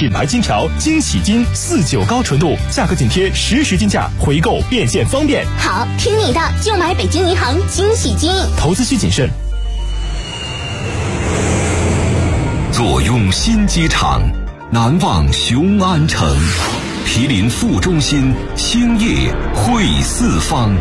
品牌金条惊喜金49高纯度，价格紧贴实金价，回购变现方便。 好，听你的，就买北京银行惊喜金。 投资需谨慎。 坐拥新机场，难忘雄安城，毗邻副中心，兴业汇四方。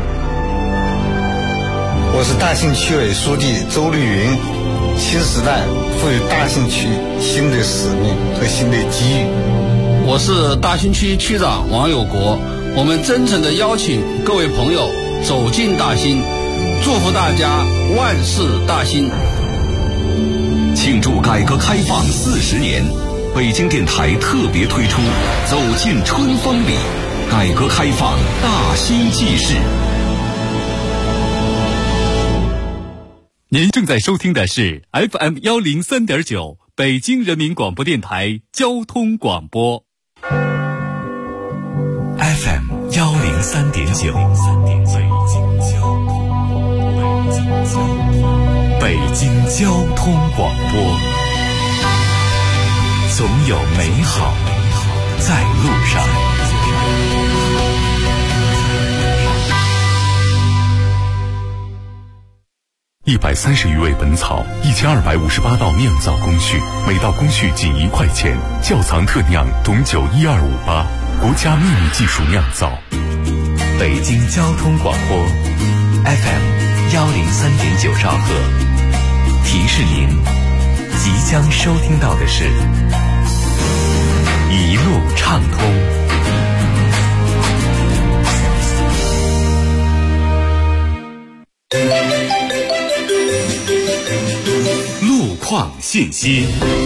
我是大兴区委书记周绿云。新时代赋予大兴区新的使命和新的机遇。 我是大兴区区长王有国，我们真诚地邀请各位朋友走进大兴，祝福大家万事大兴。 庆祝改革开放40年，北京电台特别推出走进春风里，改革开放大兴纪事。 您正在收听的是 FM 103.9北京人民广播电台交通广播。 FM 103.9北京交通广播，总有美好在路上。130余味本草，1258道酿造工序，每道工序仅1块钱。窖藏特酿董酒12588，国家秘密技术酿造。北京交通广播 FM 103.9兆赫，提示您即将收听到的是一路畅通。路况信息。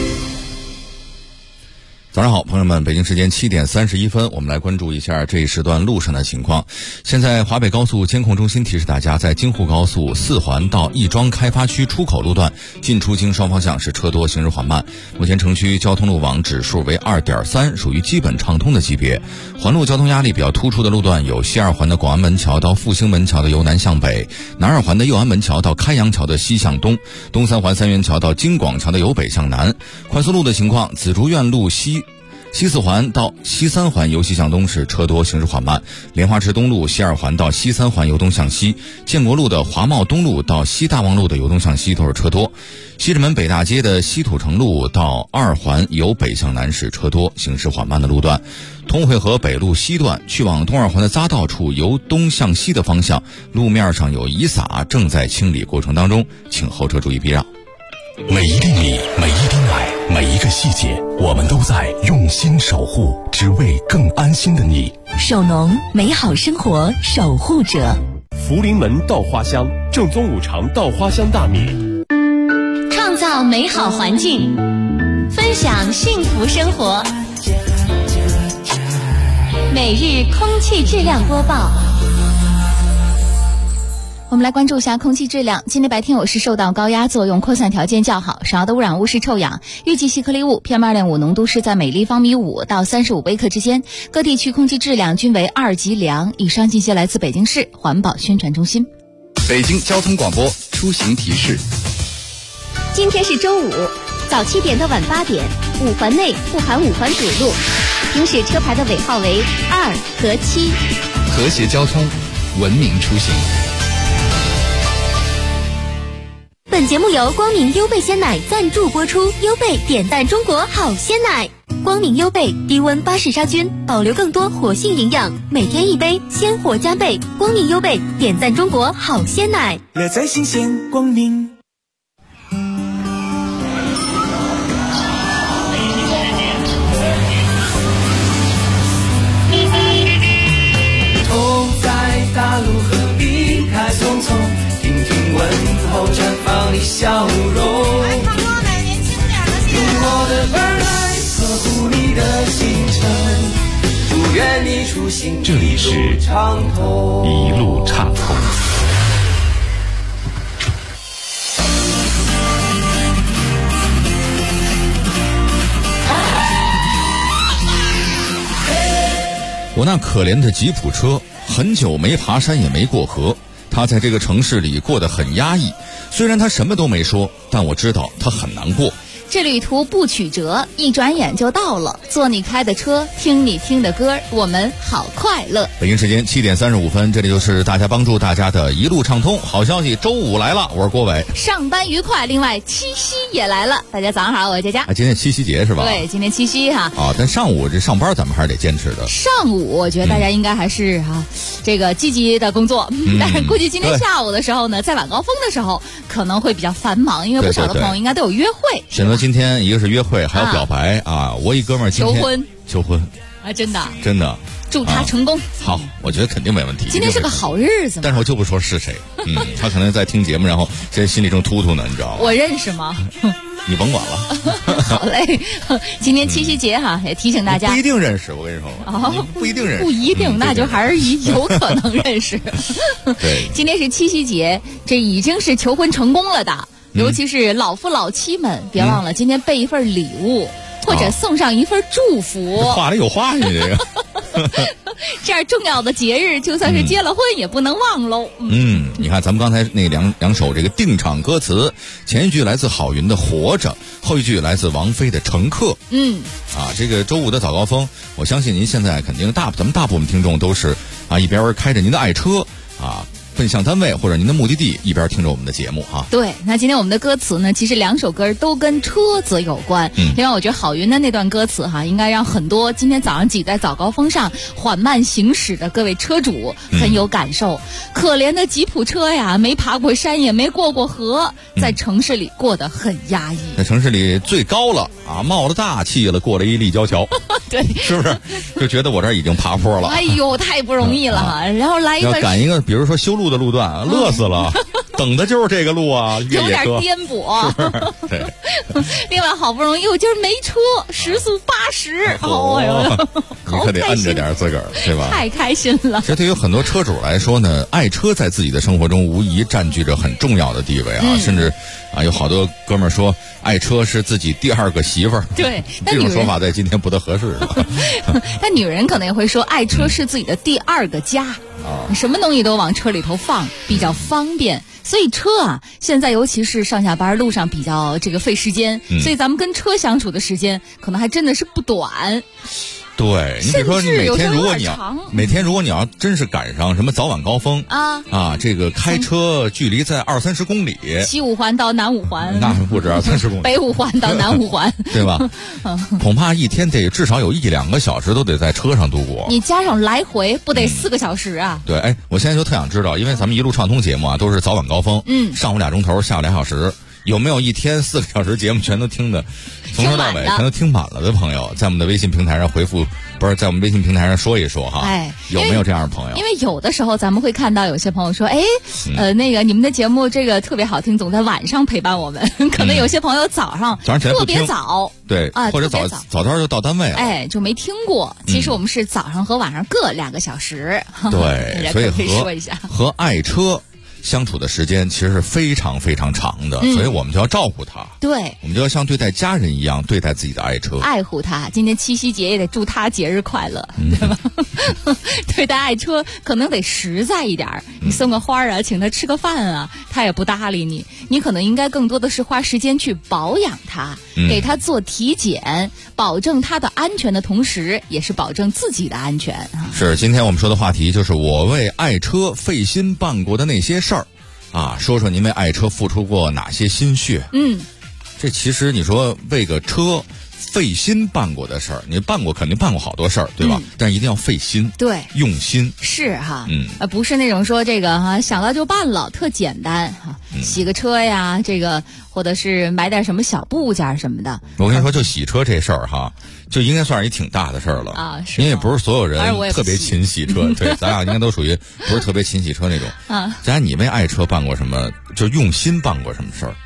早上好，朋友们，北京时间7点31分，我们来关注一下这一时段路上的情况。现在华北高速监控中心提示大家，在京沪高速4环到亦庄开发区出口路段进出京双方向是车多，行驶缓慢。目前城区交通路网指数为 2.3， 属于基本畅通的级别。环路交通压力比较突出的路段有西二环的广安门桥到复兴门桥的由南向北，南二环的右安门桥到开阳桥的西向东，东三环三元桥到京广桥的由北向南。快速路的情况，紫竹院路西四环到西三环由西向东是车多，行驶缓慢。莲花池东路西二环到西三环由东向西，建国路的华贸东路到西大望路的由东向西都是车多。西直门北大街的西土城路到二环由北向南是车多，行驶缓慢的路段。通惠河北路西段去往东二环的匝道处由东向西的方向，路面上有遗撒，正在清理过程当中，请后车注意避让。 每一粒米，每一滴奶，每一个细节，我们都在用心守护，只为更安心的你。 守农，美好生活守护者。 福临门稻花香，正宗五常稻花香大米， 创造美好环境，分享幸福生活。每日空气质量播报。 我们来关注一下空气质量。今天白天我市受到高压作用，扩散条件较好，少量的污染物是臭氧，预计细颗粒物 PM2.5 浓度是在每立方米5到35微克之间，各地区空气质量均为2级良。以上信息来自北京市环保宣传中心。 北京交通广播出行提示。 今天是周五，早7点到晚8点，5环内不含5环主路，行驶车牌的尾号为2和7。 和谐交通，文明出行。 本节目由光明优贝鲜奶赞助播出，优贝点赞中国好鲜奶。光明优贝低温巴氏杀菌，保留更多活性营养，每天一杯，鲜活加倍。光明优贝点赞中国好鲜奶， 乐在新鲜光明。 头在大陆和离开匆匆，听听问候绽放的笑容。用我的耳来呵护你的行程，祝愿你出行这里是一路畅通。 我那可怜的吉普车很久没爬山也没过河，他在这个城市里过得很压抑。虽然他什么都没说，但我知道他很难过。 这旅途不曲折，一转眼就到了。坐你开的车，听你听的歌，我们好快乐。 北京时间7点35分，这里就是大家帮助大家的一路畅通。好消息，周五来了，我是郭伟。 上班愉快，另外七夕也来了，大家早上好，我是佳佳。 今天七夕节是吧？ 对，今天七夕哈。 但上午这上班咱们还是得坚持的。 上午我觉得大家应该还是这个积极的工作，但是估计今天下午的时候呢，在晚高峰的时候可能会比较繁忙，因为不少的朋友应该都有约会。 选择今天一个是约会，还有表白我一哥们儿今天求婚真的祝他成功。 好，我觉得肯定没问题。 今天是个好日子， 但是我就不说是谁。他可能在听节目，然后这心里正突突呢，你知道吗？ 我认识吗？ 你甭管了。 好嘞，今天七夕节也提醒大家。 不一定认识，我跟你说。不一定认识。 不一定，那就还是有可能认识。 对。 今天是七夕节，这已经是求婚成功了的，尤其是老夫老妻们，别忘了今天备一份礼物。或者送上一份祝福， 话里有话呀，这个。 这样重要的节日，就算是结了婚也不能忘喽。 你看咱们刚才那两首这个定场歌词，前一句来自郝云的《活着》，后一句来自王菲的《乘客》。这个周五的早高峰，我相信您现在肯定咱们大部分听众都是一边开着您的爱车奔向单位或者您的目的地，一边听着我们的节目对，那今天我们的歌词呢，其实两首歌都跟车子有关。另外我觉得郝云的那段歌词应该让很多今天早上挤在早高峰上缓慢行驶的各位车主很有感受。可怜的吉普车呀，没爬过山也没过过河，在城市里过得很压抑。 在城市里最高了冒了大气了，过了一立交桥。 对， 是不是就觉得我这已经爬坡了？ 哎呦，太不容易了。然后来一个要赶一个比如说修路的路段，乐死了。等的就是这个路有点颠簸。 对。 另外好不容易我今儿没车，时速80。 你可得摁着点自个儿，对吧？ 太开心了。 这对于很多车主来说呢，爱车在自己的生活中无疑占据着很重要的地位甚至有好多哥们儿说爱车是自己第二个媳妇儿。 对， 这种说法在今天不得合适。 但女人可能也会说爱车是自己的第二个家。什么东西都往车里头放，比较方便。所以车现在尤其是上下班路上比较这个费时间，所以咱们跟车相处的时间可能还真的是不短。 对，你比如说你每天如果你要真是赶上什么早晚高峰这个开车距离在20-30公里， 西五环到南五环， 那不止20-30公里， 北五环到南五环， 对吧？恐怕一天得至少有1-2个小时都得在车上度过。 你加上来回不得4个小时啊？ 对，我现在就特想知道，因为咱们一路畅通节目都是早晚高峰，上午2钟头，下午2小时。有没有一天4个小时节目全都听的从头到尾全都听满了的朋友，在我们的微信平台上回复，不是在我们微信平台上说一说有没有这样的朋友？ 因为有的时候咱们会看到有些朋友说那个你们的节目这个特别好听，总在晚上陪伴我们。可能有些朋友早上起来特别早， 对或者早早就到单位了， 就没听过。其实我们是早上和晚上各2个小时。 对，所以可以说一下和爱车相处的时间其实是非常非常长的，所以我们就要照顾他。 对， 我们就要像对待家人一样对待自己的爱车， 爱护他。今天七夕节也得祝他节日快乐，对吧？对待爱车可能得实在一点，你送个花请他吃个饭他也不搭理你。你可能应该更多的是花时间去保养他，给他做体检，保证他的安全的同时，也是保证自己的安全。 是，今天我们说的话题就是我为爱车费心办过的那些事儿。说说您为爱车付出过哪些心血？这其实你说为个车费心办过的事儿，你肯定办过好多事儿，对吧？但是一定要费心， 对， 用心是不是那种说这个想到就办了，特简单洗个车呀，这个或者是买点什么小部件什么的。 我跟你说，就洗车这事儿就应该算是一挺大的事儿了因为也不是所有人特别勤洗车，对，咱俩应该都属于不是特别勤洗车那种咱俩你为爱车办过什么？就用心办过什么事儿？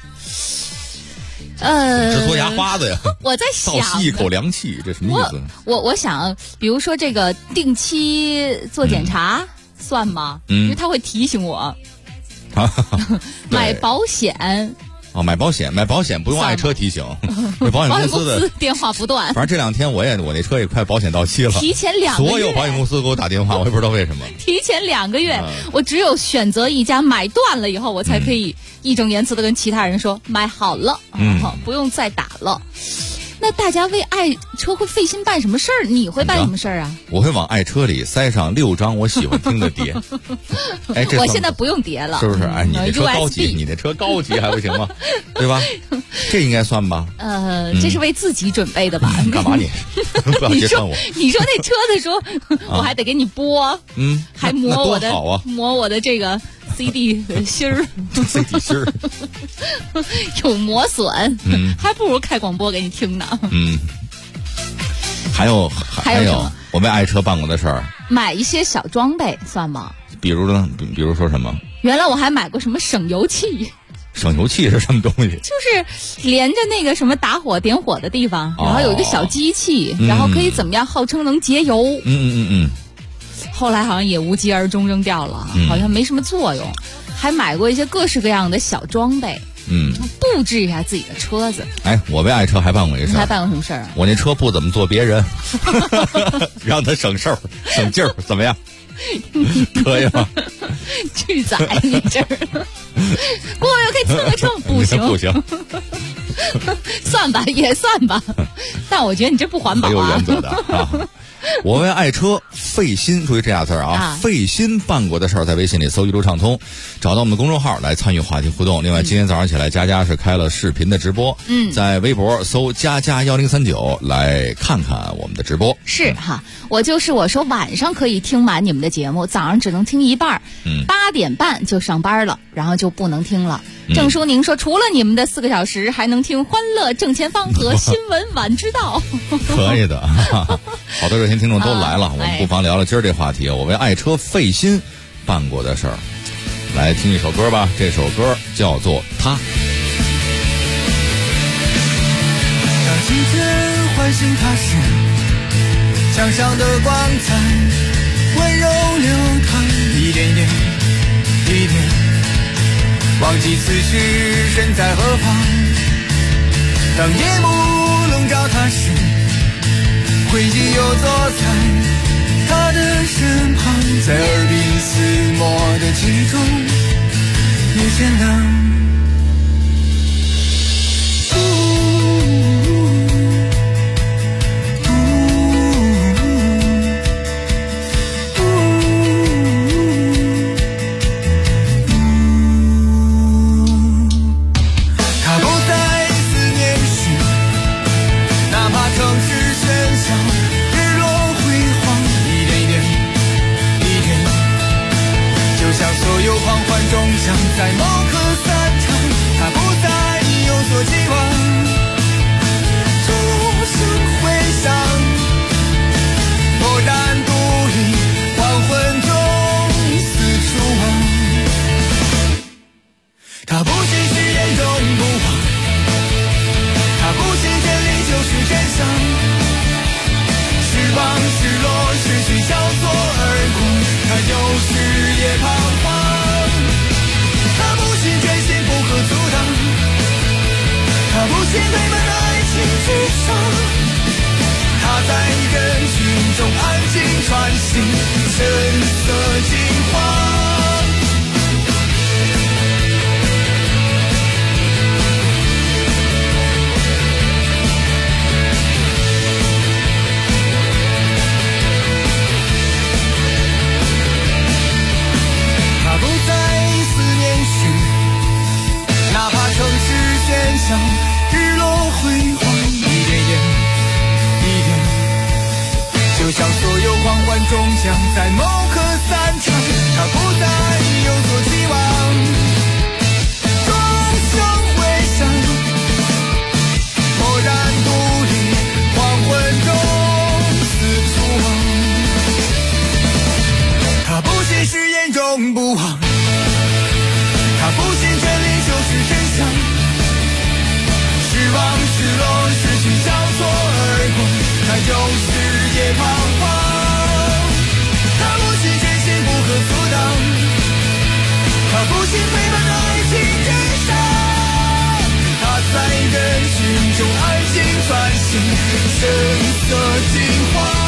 直脱牙花子呀！ 我在想， 倒吸一口凉气，这什么意思？ 我想，比如说这个定期做检查算吗？因为他会提醒我。买保险哦，买保险不用爱车提醒，这保险公司的电话不断。 反正这2天我那车也快保险到期了， 提前2个月， 所有保险公司给我打电话，我也不知道为什么。 提前2个月，我只有选择一家买断了以后，我才可以义正言辞的跟其他人说买好了，不用再打了。那大家为爱车会费心办什么事儿？你会办什么事儿啊？ 我会往爱车里塞上6张我喜欢听的碟。哎， 我现在不用碟了， 是不是？哎，你那车高级，你那车高级还不行吗？对吧？这应该算吧？ 这是为自己准备的吧？ 干嘛你？不要揭穿我。 你说那车的时候，我还得给你播，还磨我的，磨我的这个 CD 芯儿 ，CD 芯儿有磨损，还不如开广播给你听呢。 还有我为爱车办过的事儿， 买一些小装备算吗？ 比如呢？比如说什么？ 原来我还买过什么省油器。 省油器是什么东西？ 就是连着那个什么打火点火的地方，然后有一个小机器，然后可以怎么样？号称能节油。后来好像也无疾而终，扔掉了，好像没什么作用。还买过一些各式各样的小装备，布置一下自己的车子。 哎，我为爱车还办过一事儿。 还办过什么事儿啊？ 我那车不怎么坐别人，让他省事儿省劲儿，怎么样？可以吗？ 拒载你这儿，过来可以蹭个蹭，不行不行， 算吧也算吧，但我觉得你这不环保啊。 很有原则的啊。我为爱车费心，注意这俩字啊，费心办过的事儿，在微信里搜一路畅通，找到我们的公众号来参与话题互动。另外，今天早上起来，佳是开了视频的直播，在微博搜佳1039来看看我们的直播。 是哈，我说晚上可以听满你们的节目，早上只能听一半，8点半就上班了，然后就不能听了。郑淑宁说，除了你们的4个小时，还能听欢乐正前方和新闻晚知道。 可以的，好多热心听众都来了，我们不妨聊聊今儿这话题。我为爱车费心办过的事儿，来听一首歌吧。这首歌叫做《他》。 让今天唤醒他时，墙上的光彩温柔流淌，一点点，一点。忘记此时身在何方，当夜幕笼罩他时，回忆又坐在他的身旁，在耳鬓厮磨的记忆中遇见了在某刻散场，他不再有所期望，钟声回响，蓦然独立，黄昏中四处望。他不信誓言永不忘，他不信真理就是真相，失望失落失去交错而过，他就是也彷徨。不可阻挡，他不信对门爱情之上，他在人群中安静穿行，神色惊慌。他不再思念时，哪怕城市喧嚣，日落辉煌，一点点，一点，就像所有狂欢终将在某刻散场，他不再有所期望，钟声回响，蓦然独立，黄昏中四处望，他不信誓言永不忘，他不信真理就是真相，失望失落失去交错而过，他就是也彷徨。他不信真心不可阻挡，他不信陪伴爱情之上， 色金黄。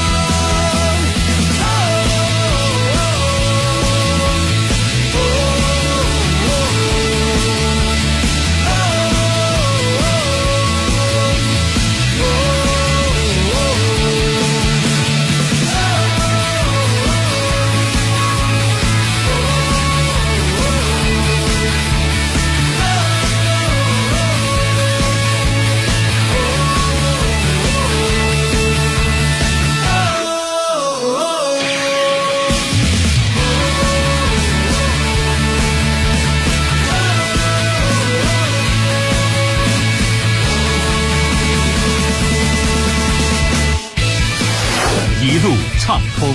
一路畅通。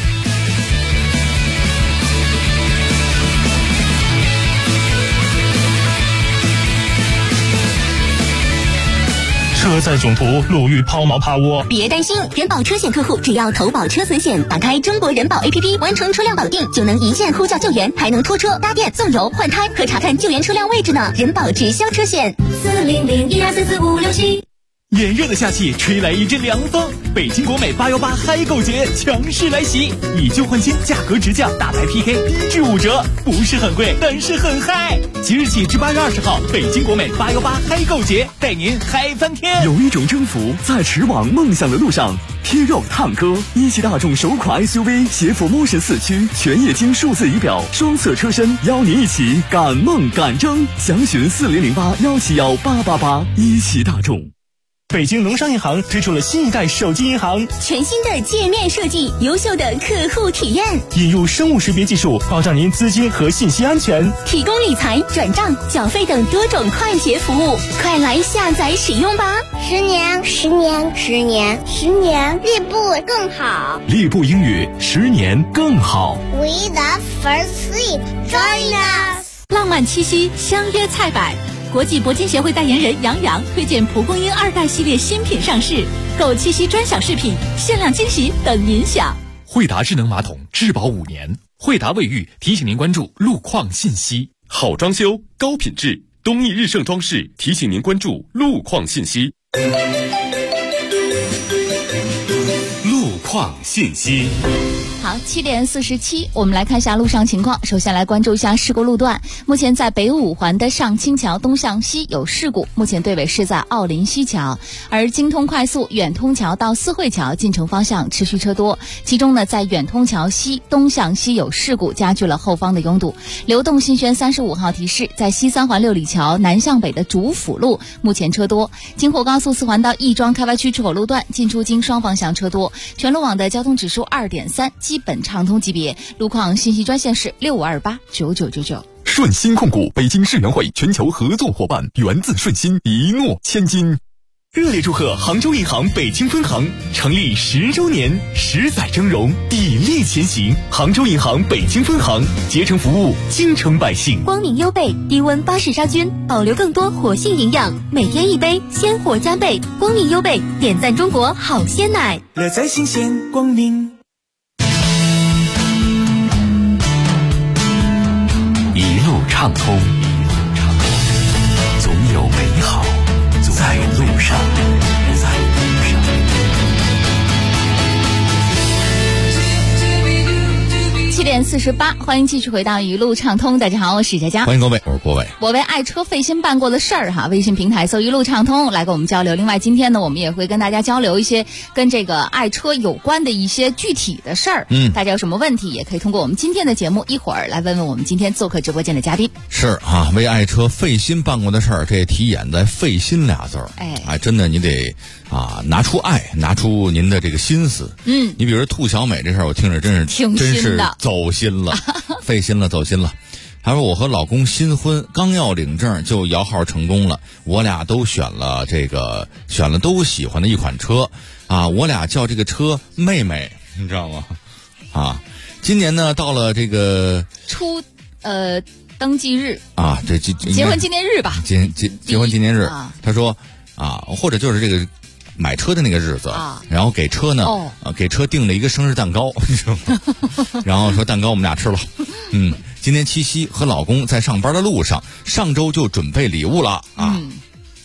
车载囧途，路遇抛锚趴窝， 别担心，人保车险客户只要投保车损险，打开中国人保 APP， 完成车辆保定，就能一键呼叫救援，还能拖车、搭电、送油、换胎和查看救援车辆位置呢。人保直销车险，40012445567。 炎热的夏季吹来一阵凉风，北京国美818嗨购节强势来袭，以旧换新，价格直降，大牌 PK 低至5折，不是很贵，但是很嗨。即日起至8月20号，北京国美818嗨购节带您嗨翻天。 有一种征服在驰往梦想的路上。贴肉烫哥，一汽大众首款 SUV 携辅 Motion 4驱，全液晶数字仪表，双色车身，邀您一起赶梦赶征。详询4008171888。一汽大众。 北京农商银行推出了新一代手机银行， 全新的界面设计，优秀的客户体验， 引入生物识别技术，保障您资金和信息安全， 提供理财、转账、缴费等多种快捷服务，快来下载使用吧！10年，10年，10年，10年，立步更好。 立步英语，10年更好。 We the first sleep, join us。 浪漫七夕，相约菜百。国际铂金协会代言人杨洋推荐蒲公英2代系列新品上市，购七夕专享饰品，限量惊喜等您享。 惠达智能马桶质保5年，惠达卫浴提醒您关注路况信息。 好装修高品质，东义日盛装饰提醒您关注路况信息。路况信息。 好，7点47，我们来看一下路上情况。首先来关注一下事故路段。目前在北五环的上清桥东向西有事故，目前队尾是在奥林西桥，而京通快速远通桥到四惠桥进城方向持续车多。其中呢，在远通桥西东向西有事故，加剧了后方的拥堵。流动新轩35号提示，在西三环六里桥南向北的主辅路目前车多。京沪高速4环到亦庄开发区出口路段进出京双方向车多。全路网的交通指数2.3。基本畅通级别，路况信息专线是65289999。 顺鑫控股北京世园会全球合作伙伴，源自顺鑫，一诺千金。 热烈祝贺杭州银行北京分行成立10周年，10载峥嵘，砥砺前行。杭州银行北京分行竭诚服务京城百姓。 光明优贝低温巴氏杀菌，保留更多活性营养，每天一杯，鲜活加倍。光明优贝点赞中国好鲜奶， 乐在新鲜，光明。 一路畅通，总有美好在路上。 7点48，欢迎继续回到一路畅通。大家好，我是佳佳， 欢迎各位，我是郭伟。 我为爱车费心办过的事儿哈，微信平台搜一路畅通来跟我们交流。另外今天呢，我们也会跟大家交流一些跟这个爱车有关的一些具体的事儿。大家有什么问题也可以通过我们今天的节目一会儿来问问我们今天做客直播间的嘉宾。 是啊，为爱车费心办过的事儿，这题眼在费心俩字儿。哎，真的你得拿出爱，拿出您的这个心思。你比如说兔小美这事儿，我听着真是走心了，费心了，走心了。他说我和老公新婚，刚要领证就摇号成功了，我俩都选了都喜欢的一款车啊，我俩叫这个车妹妹，你知道吗？啊，今年呢到了这个登记日啊，这结婚纪念日吧， 结婚纪念日。他说或者就是这个买车的那个日子，然后给车呢，给车订了一个生日蛋糕，你知道吗？然后说蛋糕我们俩吃了。今天七夕和老公在上班的路上，上周就准备礼物了啊。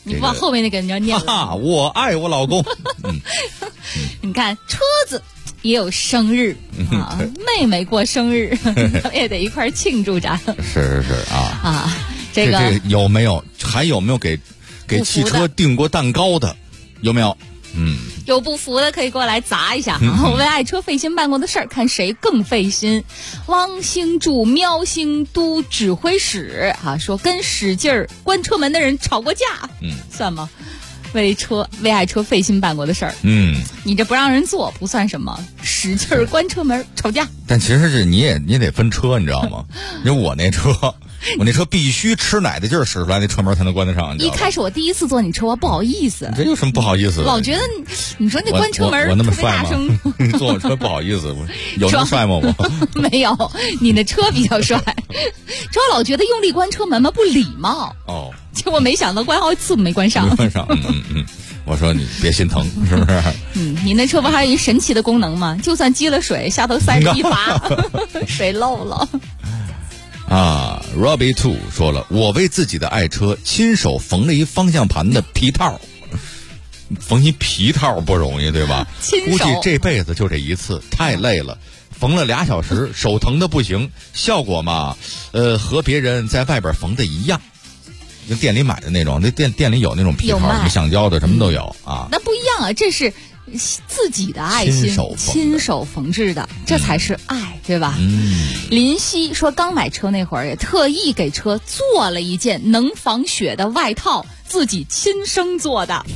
你往后面那个你要念。 我爱我老公。 你看车子也有生日啊，妹妹过生日，咱们也得一块庆祝着。 是啊，这个有没有？还有没有给汽车订过蛋糕的？有没有？ 有不服的可以过来砸一下。我为爱车费心办过的事儿，看谁更费心。汪星柱喵星都指挥使说跟使劲儿关车门的人吵过架，算吗？为爱车费心办过的事儿，你这不让人做不算什么，使劲儿关车门吵架。 但其实你也得分车，你知道吗？因为我那车必须吃奶的劲儿使出来，那车门才能关得上。 一开始我第一次坐你车，我不好意思。 这有什么不好意思的？ 老觉得你说那关车门我那么特别大声， 你坐我车不好意思，有那么帅吗？我没有，你的车比较帅。主要老觉得用力关车门嘛不礼貌。结果没想到关好几次没关上。 我说你别心疼，是不是？ 你那车不还有一神奇的功能吗？就算积了水，下头塞着一罚，水漏了。 Robbie Two 说了，我为自己的爱车亲手缝了一方向盘的皮套。缝一皮套不容易，对吧？估计这辈子就这一次，太累了。缝了2小时，手疼的不行。效果嘛，和别人在外边缝的一样。跟店里买的那种，那店里有那种皮套，什么橡胶的，什么都有啊。 那不一样啊，这是自己的爱心，亲手缝制的，这才是爱，对吧？林夕说，刚买车那会儿也特意给车做了一件能防雪的外套，自己亲生做的。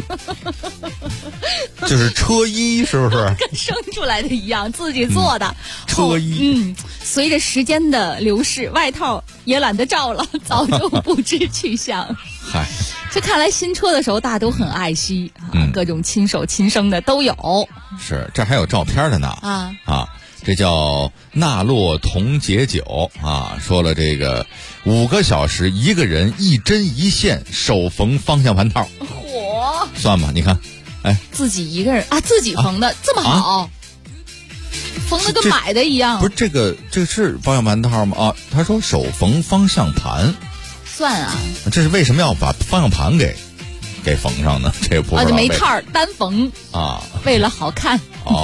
就是车衣，是不是？ 跟生出来的一样，自己做的车衣。 随着时间的流逝，外套也懒得照了，早就不知去向。 嗨， 这看来新车的时候大家都很爱惜各种亲手亲生的都有。 是，这还有照片的呢。这叫纳洛同解酒说了这个5个小时一个人一针一线手缝方向盘套。算吧，你看， 自己一个人自己缝的这么好。缝的跟买的一样。 不是这个是方向盘套吗？他说手缝方向盘， 算啊。 这是为什么要把方向盘给缝上呢？这也不知道。 就没套单缝为了好看。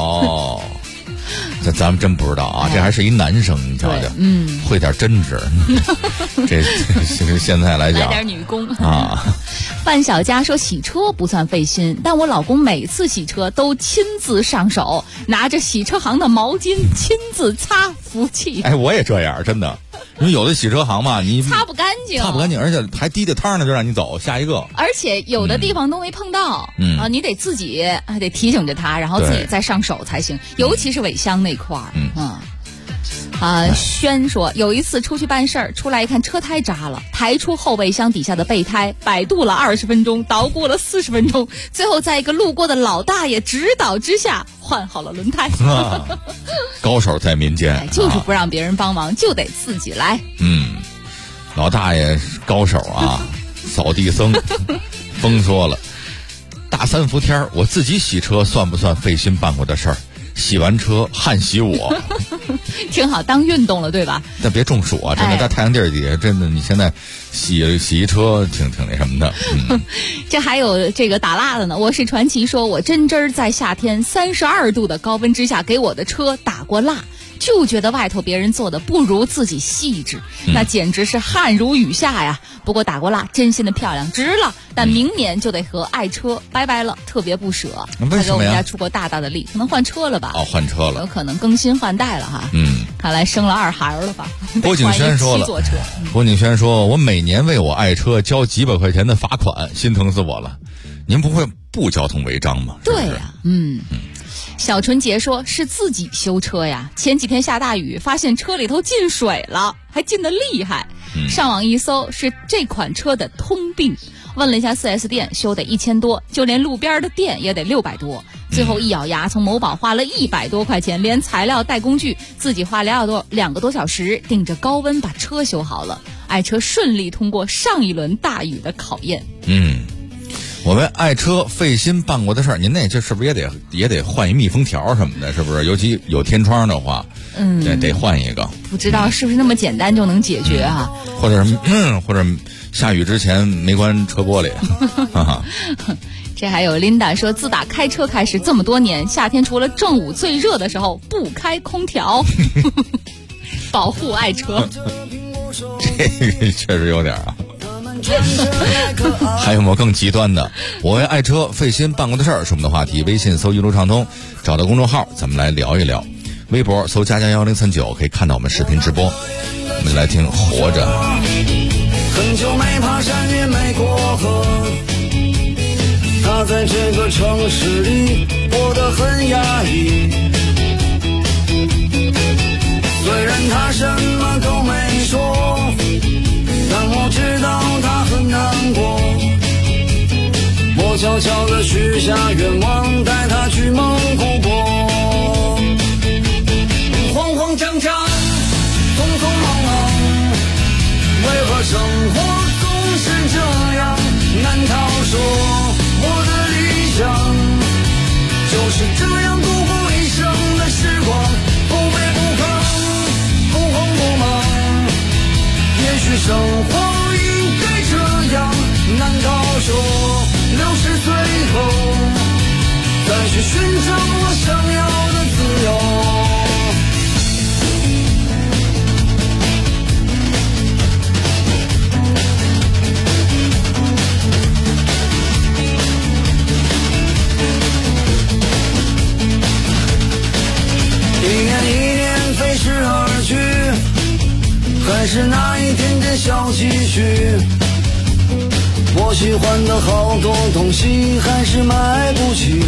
这咱们真不知道这还是一男生，你瞧瞧，会点针织。这现在来讲， 来点女工范小佳说，洗车不算费心，但我老公每次洗车都亲自上手，拿着洗车行的毛巾亲自擦，服气。 我也这样，真的。因为有的洗车行嘛，你擦不干净， 而且还滴着汤呢，就让你走下一个。而且有的地方都没碰到，你得自己还得提醒着他，然后自己再上手才行。尤其是尾箱那块儿，轩说有一次出去办事儿，出来一看车胎扎了，抬出后备箱底下的备胎，百度了20分钟，捣鼓了40分钟，最后在一个路过的老大爷指导之下换好了轮胎。 高手在民间， 就是不让别人帮忙，就得自己来。 老大爷高手扫地僧。风说了，大3伏天我自己洗车算不算费心办过的事儿？洗完车汗洗我。 挺好，当运动了，对吧？ 但别中暑真的，在太阳地儿底下，真的，你现在洗一车挺那什么的。 这还有这个打蜡的呢。我是传奇说，我真在夏天32度的高温之下给我的车打过蜡，就觉得外头别人做的不如自己细致，那简直是汗如雨下呀。不过打过蜡，真心的漂亮，值了。但明年就得和爱车拜拜了，特别不舍。 为什么呀？他给我们家出过大的力，可能换车了吧？ 换车了， 有可能更新换代了哈。看来生了2孩了吧？ 郭景轩说了，郭景轩说，我每年为我爱车交几百块钱的罚款，心疼死我了。您不会不交通违章吗？ 对呀，小纯洁说，是自己修车呀，前几天下大雨，发现车里头进水了，还进得厉害。上网一搜，是这款车的通病。问了一下 4S 店，修得1000多，就连路边的店也得600多。最后一咬牙，从某宝花了100多块钱，连材料带工具，自己花2个多小时，顶着高温把车修好了。爱车顺利通过上一轮大雨的考验。 我为爱车费心办过的事儿，您那这是不是也得换一密封条什么的？是不是？尤其有天窗的话，得换一个。 不知道是不是那么简单就能解决啊？ 或者下雨之前没关车玻璃。 这还有 Linda 说，自打开车开始这么多年，夏天除了正午最热的时候不开空调，保护爱车。 这个确实有点啊。还有没有更极端的？我为爱车费心办过的事儿是我们的话题。微信搜一路畅通，找到公众号咱们来聊一聊。微博搜++1039可以看到我们视频直播。我们来听活着。 很久没爬山也没过河，他在这个城市里过得很压抑，虽然他什么都没说，但我知道他很难过。我悄悄地许下愿望，带他去蒙古国。慌慌张张，匆匆忙忙，为何生活总是这样难逃？说我的理想就是这样度过一生的时光，不卑不亢，不慌不忙。也许生活应该这样，难道说60岁后再去寻找我想要的自由？一年飞逝而去，还是那一点点小积蓄。我喜欢的好多东西还是买不起，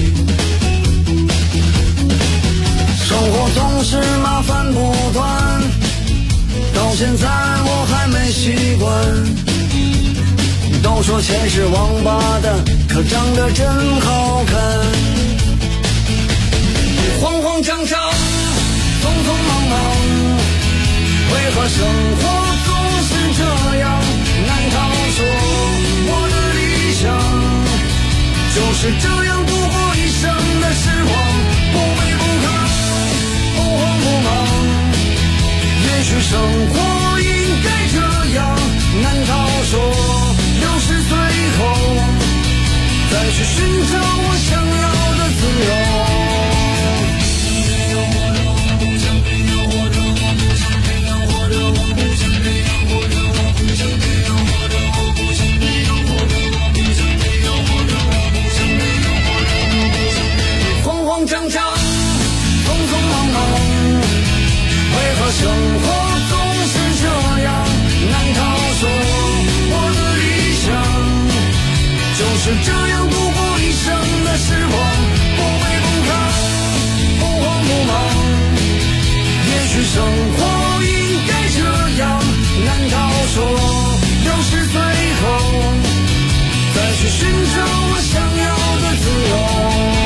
生活总是麻烦不断，到现在我还没习惯。都说钱是王八蛋，可长得真好看。慌慌张张，匆匆忙忙，为何生活总是这样难逃？说我的理想就是这样度过一生的时光，不卑不亢，不慌不忙。也许生活应该这样难逃？说60岁后再去寻找我想要的自由。张张，匆匆忙忙，为何生活总是这样难逃？说我的理想就是这样度过一生的时光，不卑不亢，不慌不忙。也许生活应该这样难逃？说60岁后再去寻找我想要的自由。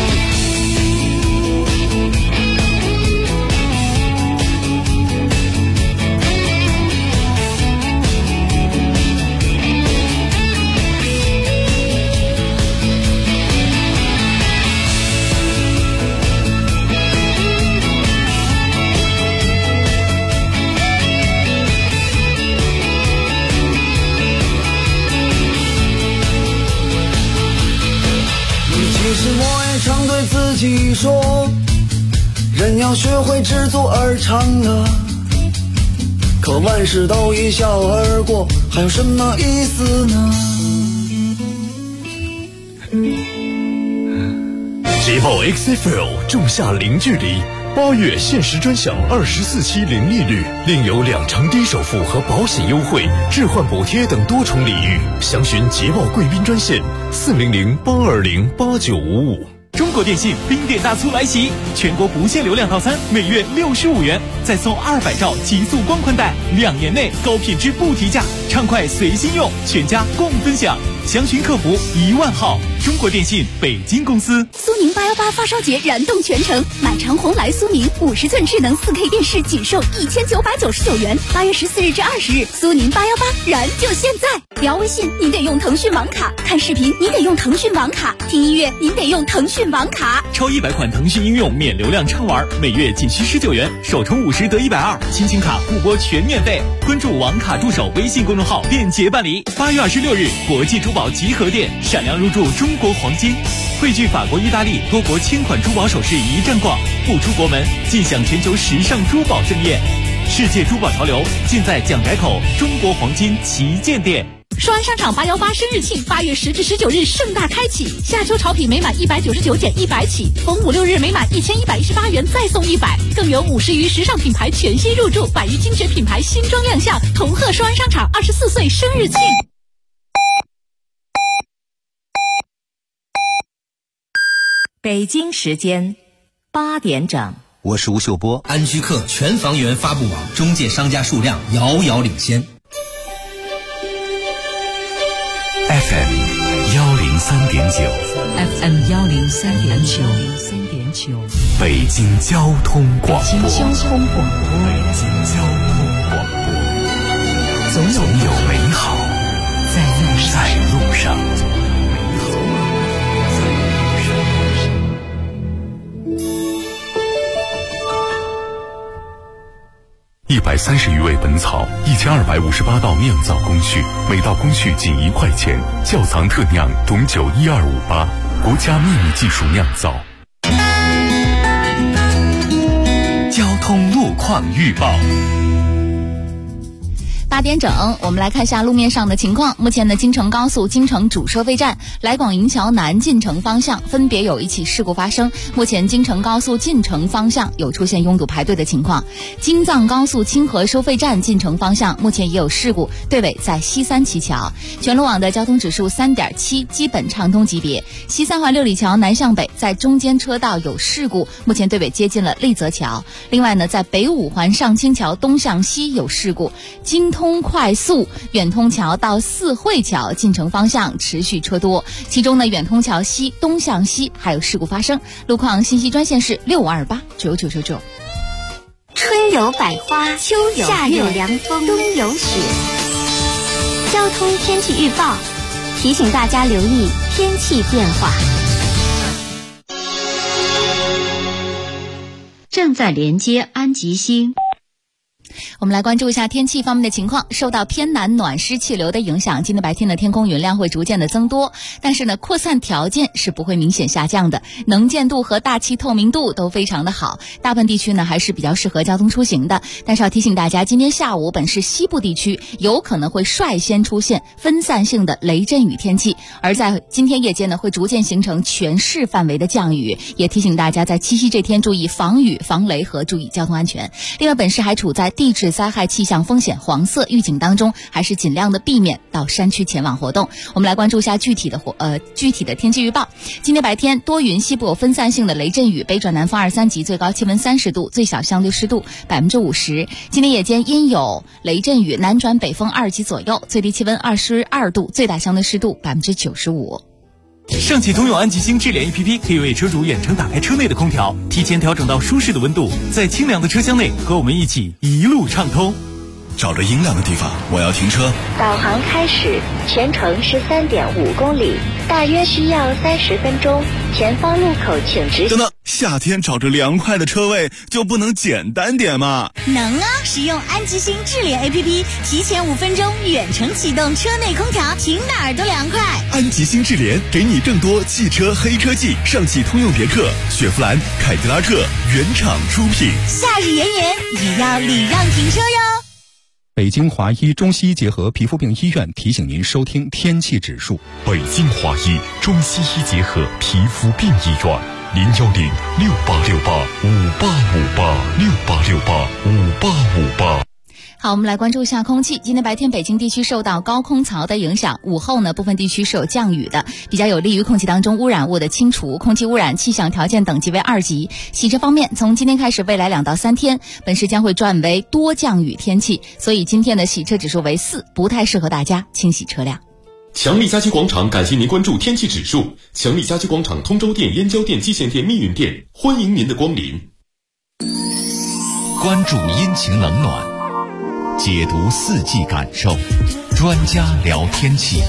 常对自己说，人要学会知足而常乐，可万事都一笑而过，还有什么意思呢？ 捷豹 XFL 仲夏零距离，8月限时专享24期零利率，另有2成低首付和保险优惠、置换补贴等多重礼遇。详询捷豹贵宾专线400-820-8955。 中国电信冰点大促来袭，全国不限流量套餐每月65元，再送200兆极速光宽带，2年内高品质不提价，畅快随心用，全家共分享。详询客服10000号。 中国电信北京公司。 苏宁818发烧节燃动全城，买长虹来苏宁50寸智能4K 电视仅售1999元。8月14日至20日，苏宁818燃就现在！聊微信您得用腾讯网卡，看视频您得用腾讯网卡，听音乐您得用腾讯网卡。 超100款腾讯应用免流量畅玩，每月仅需19元，首充50得120，亲情卡互拨全免费。关注网卡助手微信公众号，便捷办理。8月26日，国际珠宝集合店闪亮入驻中国黄金，汇聚法国、意大利多国千款珠宝首饰一站逛，不出国门尽享全球时尚珠宝盛宴。世界珠宝潮流尽在蒋改口中国黄金旗舰店。 双安商场818生日庆8月10至19日盛大开启，夏秋潮品每满199减100起，逢5、6日每满1118元再送100，更有50余时尚品牌全新入驻，100余精选品牌新装亮相，同贺双安商场24岁生日庆。 北京时间8点整。 我是吴秀波。 安居客全房源发布网中介商家数量遥遥领先。 FM 103.9 FM 103.9 北京交通广播。 北京交通广播，总有美好在路上。 130余味本草，1258道酿造工序，每道工序仅1块钱。窖藏特酿董酒12588，国家秘密技术酿造。 交通路况预报。 8点整，我们来看一下路面上的情况。目前呢，京承高速京承主收费站来广营桥南进城方向分别有一起事故发生，目前京承高速进城方向有出现拥堵排队的情况。京藏高速清河收费站进城方向目前也有事故，队尾在西三旗桥。全路网的交通指数3.7，基本畅通级别。西三环六里桥南向北在中间车道有事故，目前队尾接近了丽泽桥。另外呢，在北五环上清桥东向西有事故，京通快速远通桥到四惠桥进城方向持续车多，其中呢远通桥西东向西还有事故发生。路况信息专线是65289999。 春有百花，秋有夏有凉风，冬有雪。交通天气预报提醒大家留意天气变化。 正在连接安吉星。 我们来关注一下天气方面的情况。受到偏南暖湿气流的影响，今天白天的天空云量会逐渐的增多，但是呢，扩散条件是不会明显下降的，能见度和大气透明度都非常的好，大部分地区呢还是比较适合交通出行的。但是要提醒大家，今天下午本市西部地区有可能会率先出现分散性的雷阵雨天气，而在今天夜间呢，会逐渐形成全市范围的降雨，也提醒大家在七夕这天注意防雨防雷和注意交通安全。另外，本市还处在地质灾害气象风险黄色预警当中，还是尽量的避免到山区前往活动。我们来关注一下具体的天气预报。今天白天多云，西部有分散性的雷阵雨，北转南风2、3级，最高气温30度，最小相对湿度50%。今天夜间阴有雷阵雨，南转北风2级左右，最低气温22度，最大相对湿度95%。 上汽通用安吉星智联 APP 可以为车主远程打开车内的空调，提前调整到舒适的温度，在清凉的车厢内和我们一起一路畅通。 找着阴凉的地方，我要停车。 导航开始，全程13.5公里，大约需要30分钟。前方路口请直行。 等等，夏天找着凉快的车位就不能简单点吗？ 能啊！使用安吉星智联 APP， 提前5分钟远程启动车内空调，停哪儿都凉快。 安吉星智联给你更多汽车黑科技，上汽通用别克、雪佛兰、凯迪拉克原厂出品。 夏日炎炎也要礼让停车哟。 北京华医中西医结合皮肤病医院提醒您收听天气指数。 北京华医中西医结合皮肤病医院，010-6868-5858，6868-5858。 好，我们来关注一下空气。今天白天北京地区受到高空槽的影响，午后呢部分地区是有降雨的，比较有利于空气当中污染物的清除，空气污染气象条件等级为2级。洗车方面，从今天开始未来2到3天，本市将会转为多降雨天气，所以今天的洗车指数为4，不太适合大家清洗车辆。 强力家居广场感谢您关注天气指数。强力家居广场通州店、燕郊店、蓟县店、密云店，欢迎您的光临。 关注阴晴冷暖，解读四季感受，专家聊天气。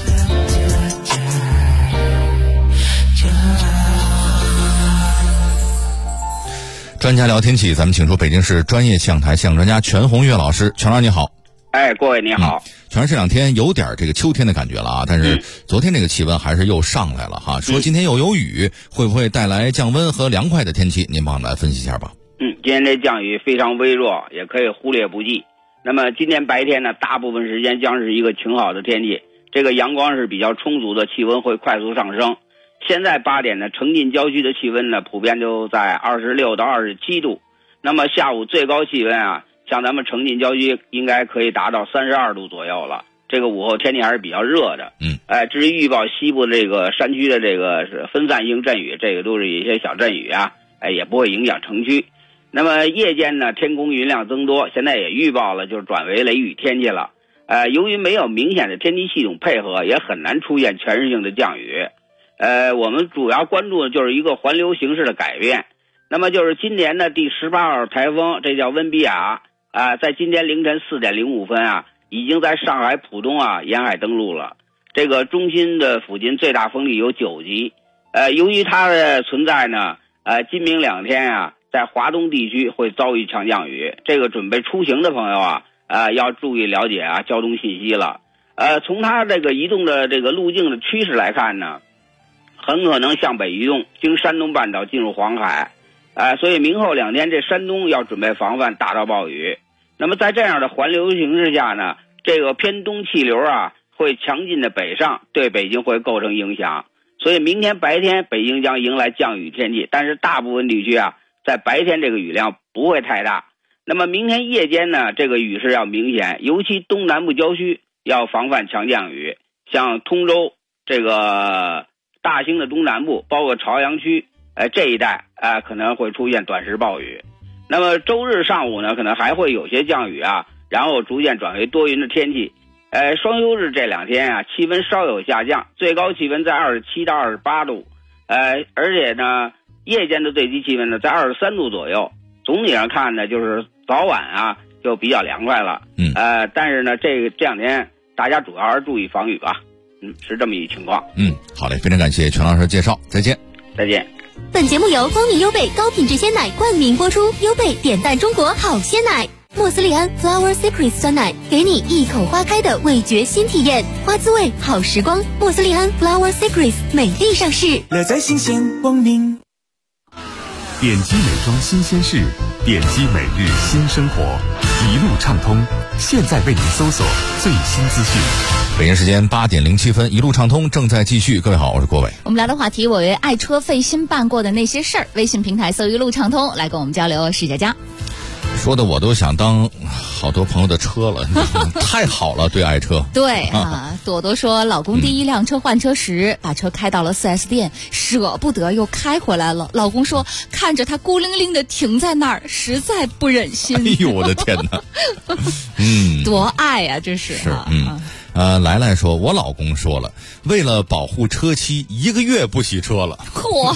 专家聊天气，咱们请出北京市专业气象台气象专家全红月老师。全老师你好。 各位你好。 全是这两天有点这个秋天的感觉了啊，但是昨天这个气温还是又上来了哈。说今天又有雨，会不会带来降温和凉快的天气？您帮我们来分析一下吧。 今天这降雨非常微弱，也可以忽略不计。那么今天白天呢，大部分时间将是一个晴好的天气，这个阳光是比较充足的，气温会快速上升。现在8点呢，城进郊区的气温呢普遍都在26到27度。那么下午最高气温啊，像咱们城进郊区应该可以达到32度左右了。这个午后天气还是比较热的。至于预报西部这个山区的这个是分散性阵雨，这个都是一些小阵雨啊，也不会影响城区。那么夜间呢，天空云量增多，现在也预报了，就是转为雷雨天气了。由于没有明显的天气系统配合，也很难出现全市性的降雨。我们主要关注的就是一个环流形势的改变。那么就是今年的第18号台风，这叫温比亚在今天凌晨4点05分啊，已经在上海浦东沿海登陆了。这个中心的附近最大风力有9级。由于它的存在呢，今明2天啊，在华东地区会遭遇强降雨。这个准备出行的朋友要注意了解交通信息了。从它这个移动的这个路径的趋势来看呢，很可能向北移动，经山东半岛进入黄海。所以明后2天这山东要准备防范大到暴雨。那么在这样的环流形势下呢，这个偏东气流会强劲的北上，对北京会构成影响。所以明天白天北京将迎来降雨天气，但是大部分地区在白天这个雨量不会太大。那么明天夜间呢，这个雨势要明显，尤其东南部郊区要防范强降雨，像通州这个大兴的东南部，包括朝阳区这一带可能会出现短时暴雨。那么周日上午呢，可能还会有些降雨然后逐渐转为多云的天气。双休日这2天气温稍有下降，最高气温在27到28度。而且呢，夜间的最低气温呢在23度左右。总体上看呢，就是早晚就比较凉快了。但是呢，这2天大家主要还是注意防雨吧。是这么一情况。 好嘞，非常感谢全老师的介绍，再见。 再见。 本节目由光明优贝高品质鲜奶冠名播出，优贝点赞中国好鲜奶，莫斯利安 Flower Secrets 酸奶，给你一口花开的味觉新体验，花滋味好时光。莫斯利安 Flower Secrets 美丽上市， 乐在新鲜光明。 点击美妆新鲜事，点击每日新生活，一路畅通，现在为您搜索最新资讯。 北京时间8点07分，一路畅通正在继续。各位好，我是郭伟。 我们聊的话题，我为爱车费心办过的那些事儿。微信平台搜一路畅通，来跟我们交流。是佳佳说的，我都想当好多朋友的车了，太好了，对爱车。 对朵朵说，老公第一辆车换车时，把车开到了4S店，舍不得又开回来了。老公说，看着他孤零零的停在那儿，实在不忍心。 哎呦，我的天哪！ 多爱呀，这是。 来来说，我老公说了，为了保护车漆，1个月不洗车了。 嚯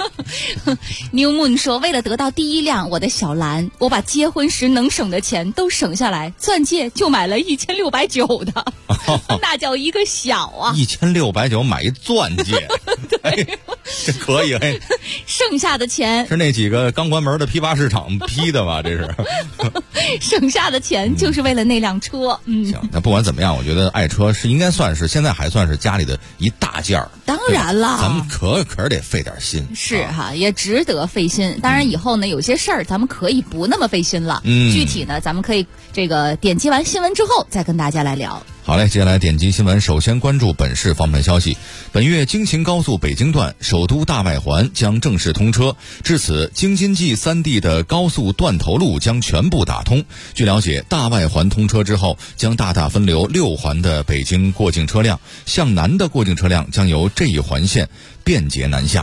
！New Moon 说，为了得到第一辆我的小蓝，我把结婚时能省的钱都省下来，钻戒就买了1690的，那叫一个小 1690买一钻戒，这可以剩下的钱是那几个刚关门的批发市场批的吧？这是剩下的钱就是为了那辆车。 行，那不管怎么样，我觉得爱车是应该算是现在还算是家里的一大件儿。 当然了， 咱们可得费点心。 是也值得费心。当然以后呢，有些事儿咱们可以不那么费心了。具体呢，咱们可以这个点击完新闻之后再跟大家来聊。 好嘞，接下来点击新闻，首先关注本市方面消息。本月京秦高速北京段首都大外环将正式通车，至此京津冀3地的高速断头路将全部打通。据了解，大外环通车之后，将大大分流6环的北京过境车辆，向南的过境车辆将由这一环线便捷南下。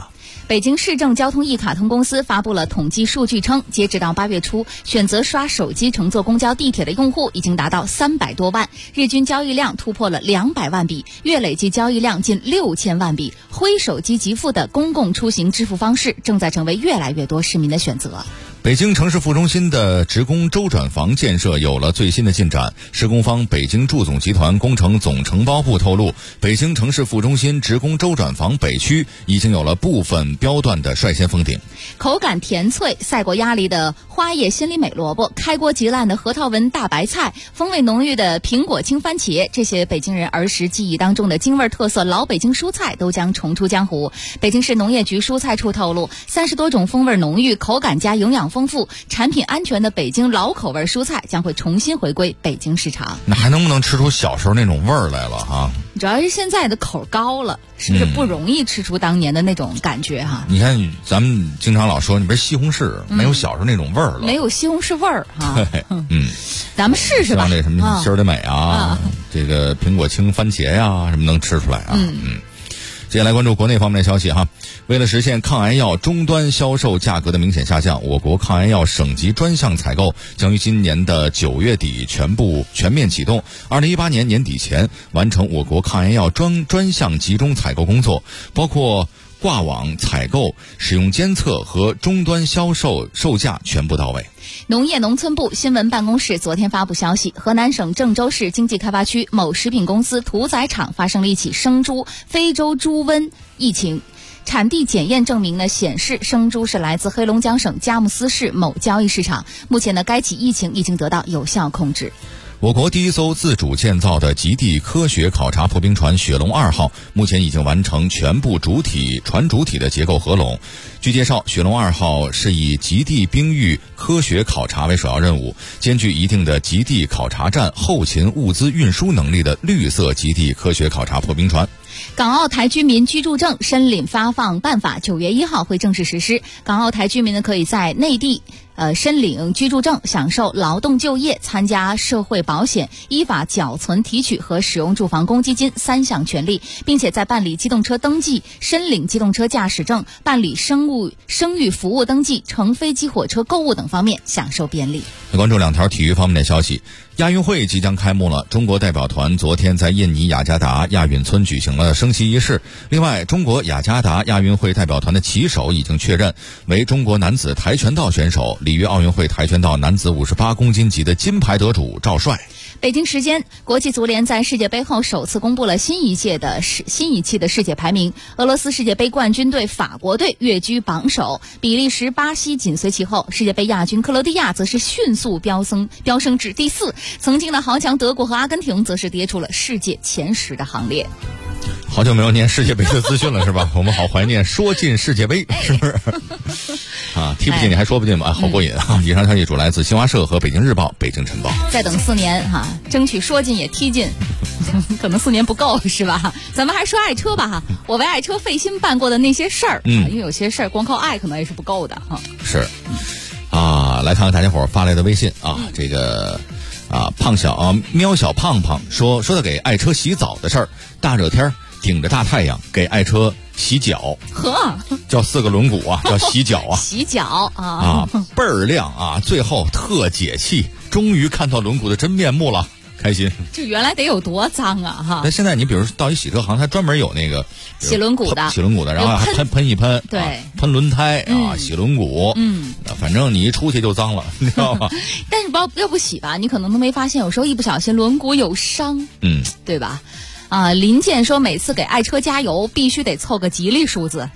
北京市政交通一卡通公司发布了统计数据称，截止到8月初，选择刷手机乘坐公交地铁的用户已经达到300多万，日均交易量突破了200万笔，月累计交易量近6000万笔。挥手机即付的公共出行支付方式正在成为越来越多市民的选择。 北京城市副中心的职工周转房建设有了最新的进展。施工方北京筑总集团工程总承包部透露，北京城市副中心职工周转房北区已经有了部分标段的率先封顶。 口感甜脆、赛过压力的花叶心里美萝卜，开锅即烂的核桃纹大白菜，风味浓郁的苹果青番茄，这些北京人儿时记忆当中的京味特色老北京蔬菜都将重出江湖。北京市农业局蔬菜处透露，30多种风味浓郁、口感加营养丰富、产品安全的北京老口味蔬菜将会重新回归北京市场。 那还能不能吃出小时候那种味儿来了哈？ 主要是现在的口高了，是不是不容易吃出当年的那种感觉哈？ 你看咱们经常老说，你不是西红柿没有小时候那种味儿了， 没有西红柿味儿哈。 对， 咱们试试吧。 像这什么心儿的美啊，这个苹果青番茄呀，什么能吃出来啊？接下来关注国内方面的消息哈。为了实现抗癌药终端销售价格的明显下降，我国抗癌药省级专项采购将于今年的9月底全面启动，2018年年底前完成我国抗癌药专项集中采购工作，包括挂网采购、使用监测和终端销售售价全部到位。 农业农村部新闻办公室昨天发布消息，河南省郑州市经济开发区某食品公司屠宰场发生了一起生猪非洲猪瘟疫情，产地检验证明显示生猪是来自黑龙江省佳木斯市某交易市场，目前该起疫情已经得到有效控制。 我国第一艘自主建造的极地科学考察破冰船雪龙2号目前已经完成全部船主体的结构合拢。据介绍，雪龙2号是以极地冰域科学考察为首要任务，兼具一定的极地考察站后勤物资运输能力的绿色极地科学考察破冰船。 港澳台居民居住证申领发放办法9月1号会正式实施，港澳台居民可以在内地申领居住证，享受劳动就业、参加社会保险、依法缴存提取和使用住房公积金3项权利，并且在办理机动车登记、申领机动车驾驶证、办理生育服务登记、乘飞机、火车购物等方面享受便利。 关注2条体育方面的消息。亚运会即将开幕了，中国代表团昨天在印尼雅加达亚运村举行了升旗仪式。另外，中国雅加达亚运会代表团的旗手已经确认为中国男子跆拳道选手，里约奥运会跆拳道男子58公斤级的金牌得主赵帅。 北京时间，国际足联在世界杯后首次公布了新一期的世界排名。俄罗斯世界杯冠军队法国队跃居榜首，比利时、巴西紧随其后。世界杯亚军克罗地亚则是迅速飙升至第4。曾经的豪强德国和阿根廷则是跌出了世界前10的行列。 好久没有念世界杯的资讯了是吧？我们好怀念说进世界杯，是不是？啊，踢不进你还说不进吧？好过瘾啊！以上消息主来自新华社和北京日报、北京晨报。 再等4年哈，争取说进也踢进，可能4年不够是吧？咱们还说爱车吧哈，我为爱车费心办过的那些事儿，因为有些事儿光靠爱可能也是不够的哈。 是啊，来看看大家伙发来的微信啊，这个。喵小胖胖说他给爱车洗澡的事儿，大热天顶着大太阳给爱车洗脚，叫4个轮毂啊，叫洗脚啊， 洗脚啊， 倍儿亮啊，最后特解气，终于看到轮毂的真面目了，开心。 这原来得有多脏啊哈！ 那现在你比如到一洗车行，它专门有那个洗轮毂的， 然后还喷一喷， 对， 喷轮胎啊，洗轮毂，反正你一出去就脏了，你知道吗？ 但是要不洗吧，你可能都没发现，有时候一不小心轮毂有伤，对吧？林健说每次给爱车加油必须得凑个吉利数字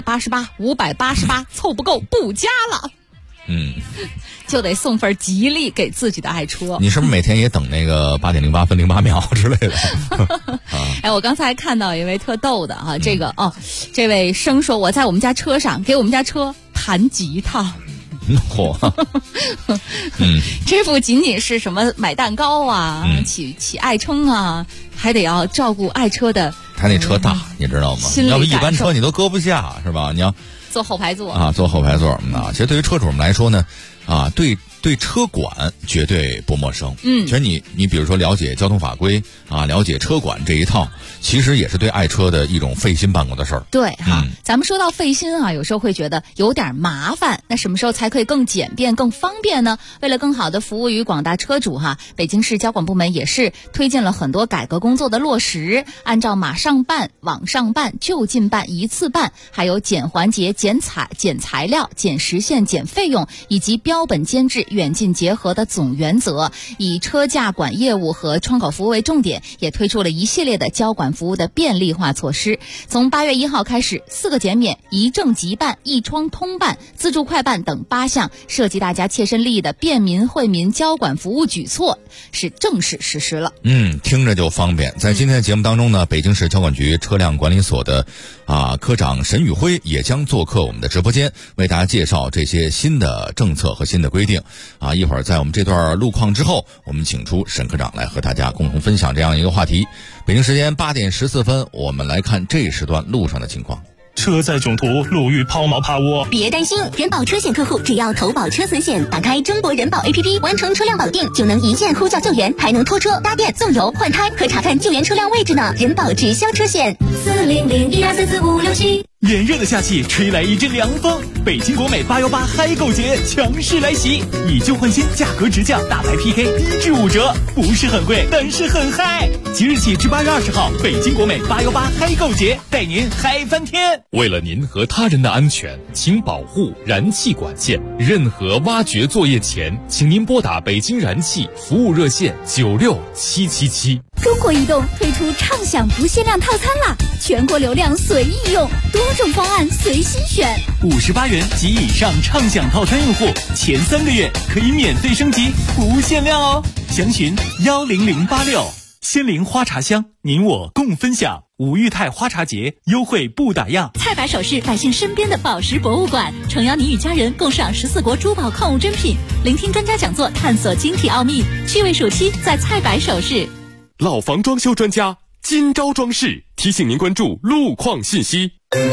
，388、588，凑不够不加了。就得送份吉利给自己的爱车。 你是不是每天也等那个8.08分08秒之类的？ 哎，我刚才看到一位特逗的哈，这位生说我在我们家车上给我们家车弹吉他。这不仅仅是什么买蛋糕啊，起爱称啊，还得要照顾爱车的。 他那车大，你知道吗？要不一般车你都搁不下，是吧？你要坐后排座啊，坐后排座。其实对于车主们来说呢， 啊，对车管绝对不陌生。其实你比如说了解交通法规啊，了解车管这一套，其实也是对爱车的一种费心办过的事儿。 对哈，咱们说到费心啊，有时候会觉得有点麻烦，那什么时候才可以更简便、更方便呢？为了更好的服务于广大车主哈，北京市交管部门也是推进了很多改革工作的落实，按照马上办、网上办、就近办、一次办，还有减环节、减材料、减时限、减费用，以及标本兼治、远近结合的总原则，以车价管业务和窗口服务为重点，也推出了一系列的交管服务的便利化措施。从8月1号开始，4个减免、一证即办、一窗通办、自助快办等8项涉及大家切身利益的便民惠民交管服务举措是正式实施了。 听着就方便。在今天的节目当中呢，北京市交管局车辆管理所的科长沈宇辉也将做客我们的直播间，为大家介绍这些新的政策和新的规定一会儿在我们这段路况之后，我们请出沈科长来和大家共同分享这样一个话题。北京时间8点14分，我们来看这时段路上的情况。 车载囧途，路遇抛锚趴窝。 别担心，人保车险客户只要投保车损险，打开中国人保 APP， 完成车辆保定，就能一键呼叫救援，还能拖车、搭电、送油、换胎和查看救援车辆位置呢。人保直销车险，40012445567。 炎热的夏季吹来一阵凉风，北京国美818嗨购节强势来袭，以旧换新，价格直降，大牌 PK 1至5折，不是很贵，但是很嗨。即日起至8月20号，北京国美818嗨购节带您嗨翻天。 为了您和他人的安全，请保护燃气管线。任何挖掘作业前，请您拨打北京燃气服务热线96777。 中国移动推出畅享不限量套餐啦，全国流量随意用，多种方案随心选。 58元及以上畅享套餐用户，前3个月可以免费升级，不限量哦。详询10086。仙灵花茶香，您我共分享。吴裕泰花茶节优惠不打烊。 菜百首饰，百姓身边的宝石博物馆，诚邀您与家人共赏14国珠宝矿物珍品，聆听专家讲座，探索晶体奥秘。趣味暑期在菜百首饰。 老房装修专家今朝装饰提醒您关注路况信息。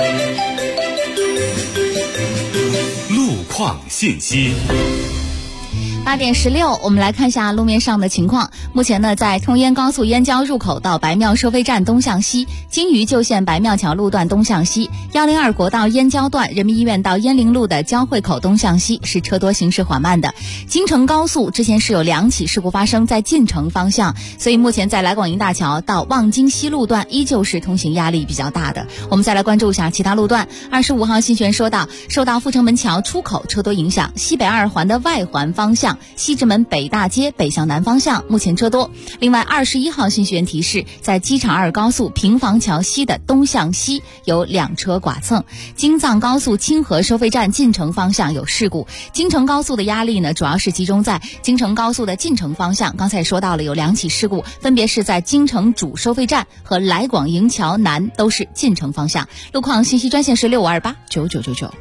路况信息。 8点16，我们来看一下路面上的情况。目前呢，在通燕高速燕郊入口到白庙收费站东向西，京渝旧线白庙桥路段东向西，102国道燕郊段人民医院到燕陵路的交汇口东向西是车多行驶缓慢的。京承高速之前是有2起事故发生在进城方向，所以目前在来广营大桥到望京西路段依旧是通行压力比较大的。我们再来关注一下其他路段。25号新学说道，受到阜成门桥出口车多影响，西北2环的外环方向西直门北大街北向南方向目前车多。另外21号新学员提示，在机场2高速平房桥西的东向西有2车剐蹭。京藏高速清河收费站进城方向有事故，京承高速的压力呢主要是集中在京承高速的进城方向，刚才也说到了有2起事故，分别是在京承主收费站和来广营桥南都是进城方向。路况信息专线是65289999。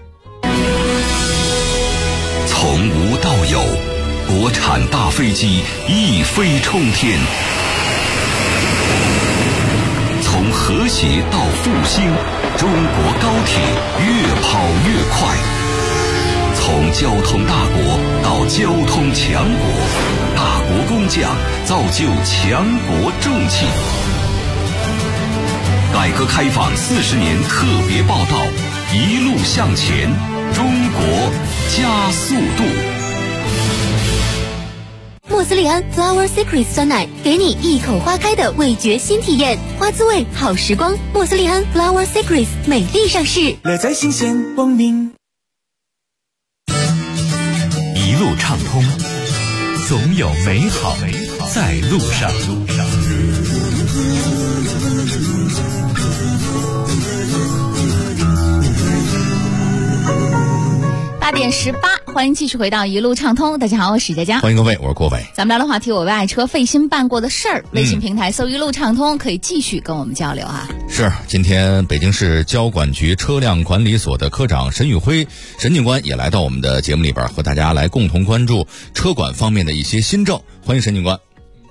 从无到有，国产大飞机一飞冲天，从和谐到复兴，中国高铁越跑越快。从交通大国到交通强国，大国工匠造就强国重器。改革开放40年特别报道，一路向前，中国加速度。 莫斯利安 Flower Secret 酸奶，给你一口花开的味觉新体验，花滋味好时光。莫斯利安 Flower Secret 美丽上市， 乐在新鲜光明。 一路畅通，总有美好在路上。 8点18，欢迎继续回到一路畅通。大家好，我是史佳佳， 欢迎各位，我是郭伟。 咱们聊的话题，我为爱车费心办过的事儿。微信平台搜一路畅通，可以继续跟我们交流啊。 是，今天北京市交管局车辆管理所的科长沈宇辉沈警官也来到我们的节目里边，和大家来共同关注车管方面的一些新政。欢迎沈警官。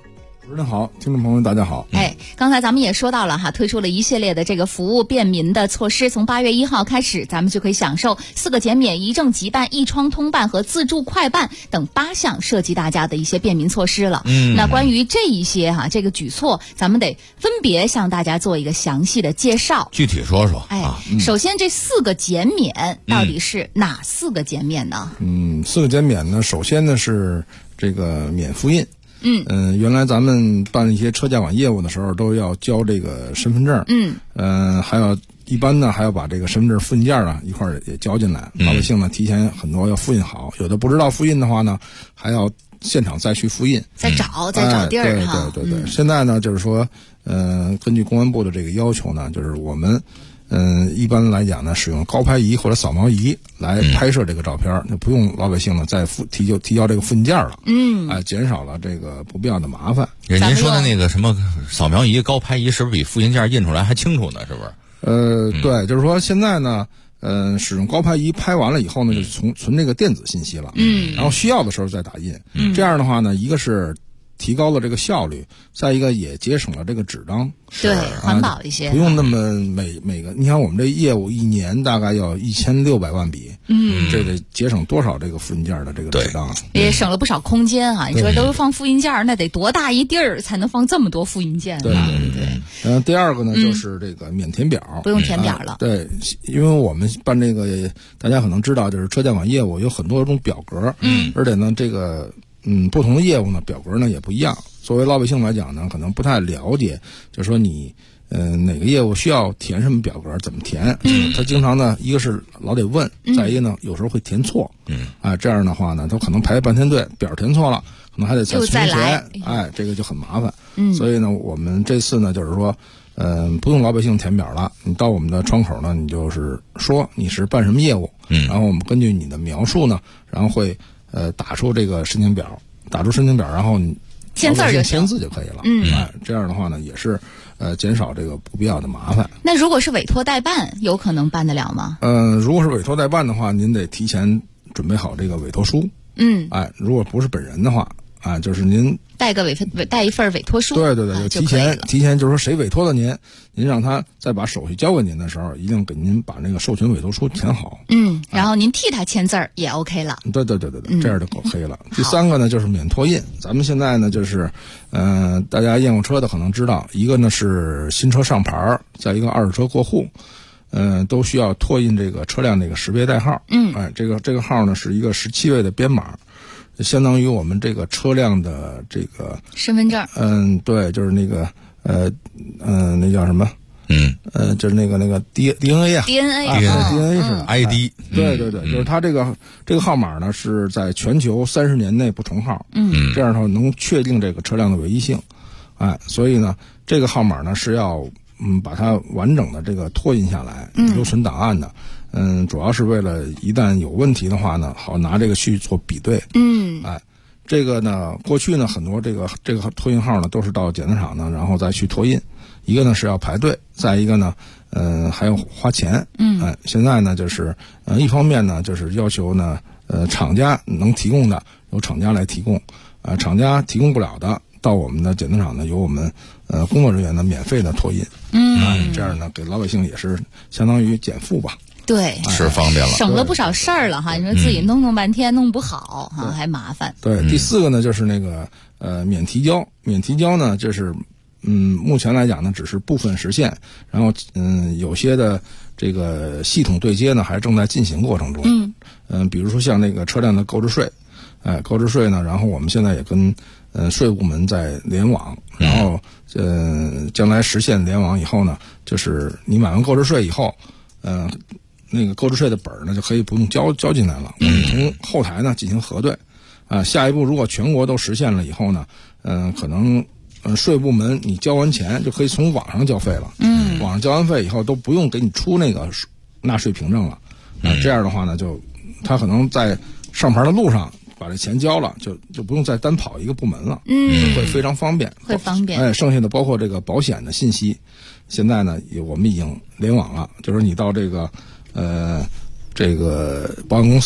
主持人好，听众朋友们大家好。 刚才咱们也说到了哈，推出了一系列的这个服务便民的措施，从8月1号开始，咱们就可以享受4个减免、1证即办、1窗通办和自助快办等8项涉及大家的一些便民措施了。那关于这一些这个举措，咱们得分别向大家做一个详细的介绍， 具体说说。 首先这4个减免到底是哪4个减免呢 ？4个减免呢，首先呢是这个免复印。原来咱们办一些车驾管业务的时候都要交这个身份证，还要一般呢还要把这个身份证复印件一块儿也交进来。老百姓呢提前很多要复印好，有的不知道复印的话呢，还要现场再去复印， 再找地儿哈。 对。现在呢就是说，根据公安部的这个要求呢，就是我们。一般来讲呢，使用高拍仪或者扫描仪来拍摄这个照片，就不用老百姓呢再提交这个复印件了。减少了这个不必要的麻烦。 您说的那个什么扫描仪、高拍仪，是不是比复印件印出来还清楚呢？是不是？ 对，就是说现在呢，使用高拍仪拍完了以后呢，就存这个电子信息了。然后需要的时候再打印。这样的话呢，一个是提高了这个效率，再一个也节省了这个纸张， 对，环保一些， 不用那么每个。你看我们这业务一年大概要1600万笔，这得节省多少这个复印件的这个纸张？ 也省了不少空间啊！你说都放复印件，那得多大一地儿才能放这么多复印件？ 对。第二个呢，就是这个免填表， 不用填表了。 对，因为我们办这个，大家可能知道，就是车驾管业务有很多种表格，而且呢，这个。不同的业务呢，表格呢也不一样。作为老百姓来讲呢，可能不太了解，就是说你哪个业务需要填什么表格，怎么填。他经常呢，一个是老得问，再一个呢，有时候会填错。这样的话呢，他可能排半天队，表填错了，可能还得再重填。这个就很麻烦。所以呢，我们这次呢，就是说，不用老百姓填表了，你到我们的窗口呢，你就是说你是办什么业务，然后我们根据你的描述呢，然后会。打出这个申请表，然后你签字就可以了。这样的话呢，也是减少这个不必要的麻烦。 那如果是委托代办，有可能办得了吗？ 如果是委托代办的话，您得提前准备好这个委托书。如果不是本人的话，就是您带一份委托书。 对，就提前就是说谁委托了您让他再把手续交给您的时候，一定给您把那个授权委托书填好。 然后您替他签字儿也 OK 了。 对，这样就够黑了。第三个呢，就是免拓印。咱们现在呢，就是大家验过车的可能知道，一个呢是新车上牌，再一个二手车过户，都需要拓印这个车辆这个识别代号。这个号呢是一个17位的编码。相当于我们这个车辆的这个身份证。 对，就是那个那叫什么？就是那个 DNA 啊 ，DNA 是 ID。 对，就是它这个号码呢是在全球30年内不重号。这样的话能确定这个车辆的唯一性。所以呢，这个号码呢是要把它完整的这个拓印下来，留存档案的。主要是为了一旦有问题的话呢，好拿这个去做比对。这个呢，过去呢很多这个拓印号呢都是到检测厂呢，然后再去拓印。一个呢是要排队，再一个呢，还要花钱。现在呢就是一方面呢就是要求呢，厂家能提供的由厂家来提供，厂家提供不了的，到我们的检测厂呢由我们工作人员呢免费的拓印。这样呢给老百姓也是相当于减负吧。 对， 是方便了， 省了不少事儿了哈。你说自己弄半天弄不好哈，还麻烦。 对，第四个呢就是那个免提交。免提交呢就是目前来讲呢只是部分实现，然后有些的这个系统对接呢还正在进行过程中。比如说像那个车辆的购置税，购置税呢，然后我们现在也跟税务部门在联网，然后将来实现联网以后呢，就是你买完购置税以后，那个购置税的本儿呢就可以不用交进来了，我们从后台呢进行核对。下一步如果全国都实现了以后呢，可能税部门你交完钱就可以从网上交费了。网上交完费以后都不用给你出那个纳税凭证了。这样的话呢，就他可能在上牌的路上把这钱交了，就不用再单跑一个部门了。会非常方便， 会方便。 剩下的包括这个保险的信息，现在呢我们已经联网了，就是你到这个保险公司